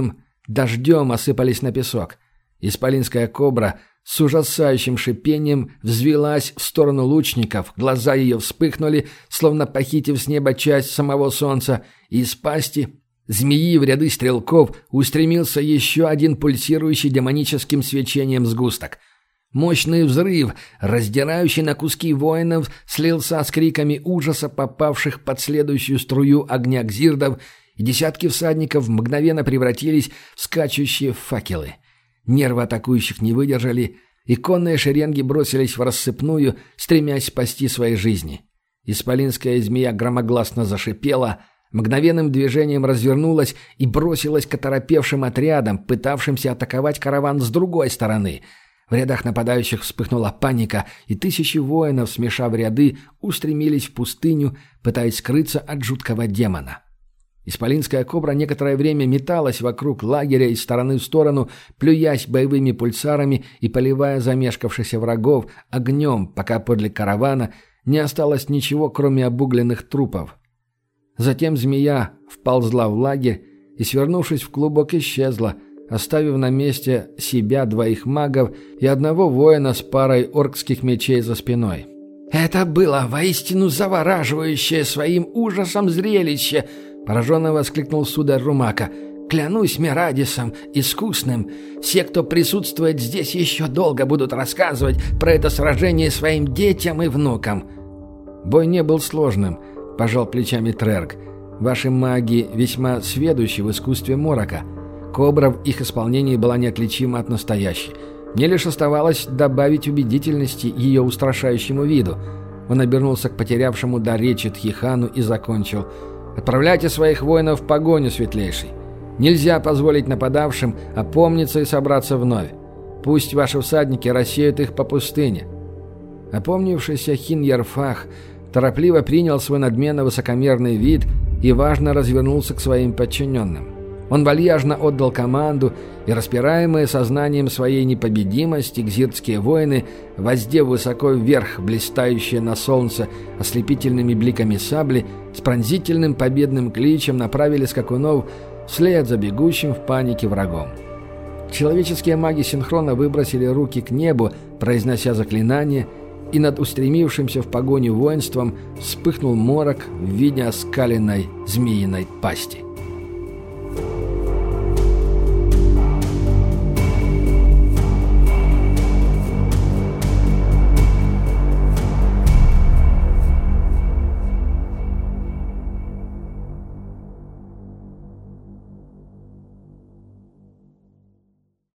дождем осыпались на песок. Исполинская кобра с ужасающим шипением взвилась в сторону лучников, глаза ее вспыхнули, словно похитив с неба часть самого солнца, и из пасти змеи в ряды стрелков устремился еще один пульсирующий демоническим свечением сгусток. Мощный взрыв, раздирающий на куски воинов, слился с криками ужаса попавших под следующую струю огня гзирдов, и десятки всадников мгновенно превратились в скачущие факелы. Нервы атакующих не выдержали, и конные шеренги бросились в рассыпную, стремясь спасти свои жизни. Исполинская змея громогласно зашипела, мгновенным движением развернулась и бросилась к оторопевшим отрядам, пытавшимся атаковать караван с другой стороны. В рядах нападающих вспыхнула паника, и тысячи воинов, смешав ряды, устремились в пустыню, пытаясь скрыться от жуткого демона. Исполинская кобра некоторое время металась вокруг лагеря из стороны в сторону, плюясь боевыми пульсарами и поливая замешкавшихся врагов огнем, пока подле каравана не осталось ничего, кроме обугленных трупов. Затем змея вползла в лагерь и, свернувшись в клубок, исчезла, оставив на месте себя двоих магов и одного воина с парой оркских мечей за спиной. «Это было воистину завораживающее своим ужасом зрелище!» — пораженно воскликнул сударь Румака. «Клянусь Мерадисом, искусным, все, кто присутствует здесь, еще долго будут рассказывать про это сражение своим детям и внукам». «Бой не был сложным», — пожал плечами Трерк. «Ваши маги весьма сведущи в искусстве морока. Кобра в их исполнении была неотличима от настоящей. Мне лишь оставалось добавить убедительности ее устрашающему виду». Он обернулся к потерявшему дар речи Тхихану и закончил: «Отправляйте своих воинов в погоню, светлейший. Нельзя позволить нападавшим опомниться и собраться вновь. Пусть ваши всадники рассеют их по пустыне». Опомнившийся Хин-Ярфах торопливо принял свой надменно высокомерный вид и важно развернулся к своим подчиненным. Он вальяжно отдал команду, и распираемые сознанием своей непобедимости гзирдские воины, воздев высоко вверх блистающие на солнце ослепительными бликами сабли, с пронзительным победным кличем направили скакунов вслед за бегущим в панике врагом. Человеческие маги синхронно выбросили руки к небу, произнося заклинание, и над устремившимся в погоню воинством вспыхнул морок в виде оскаленной змеиной пасти.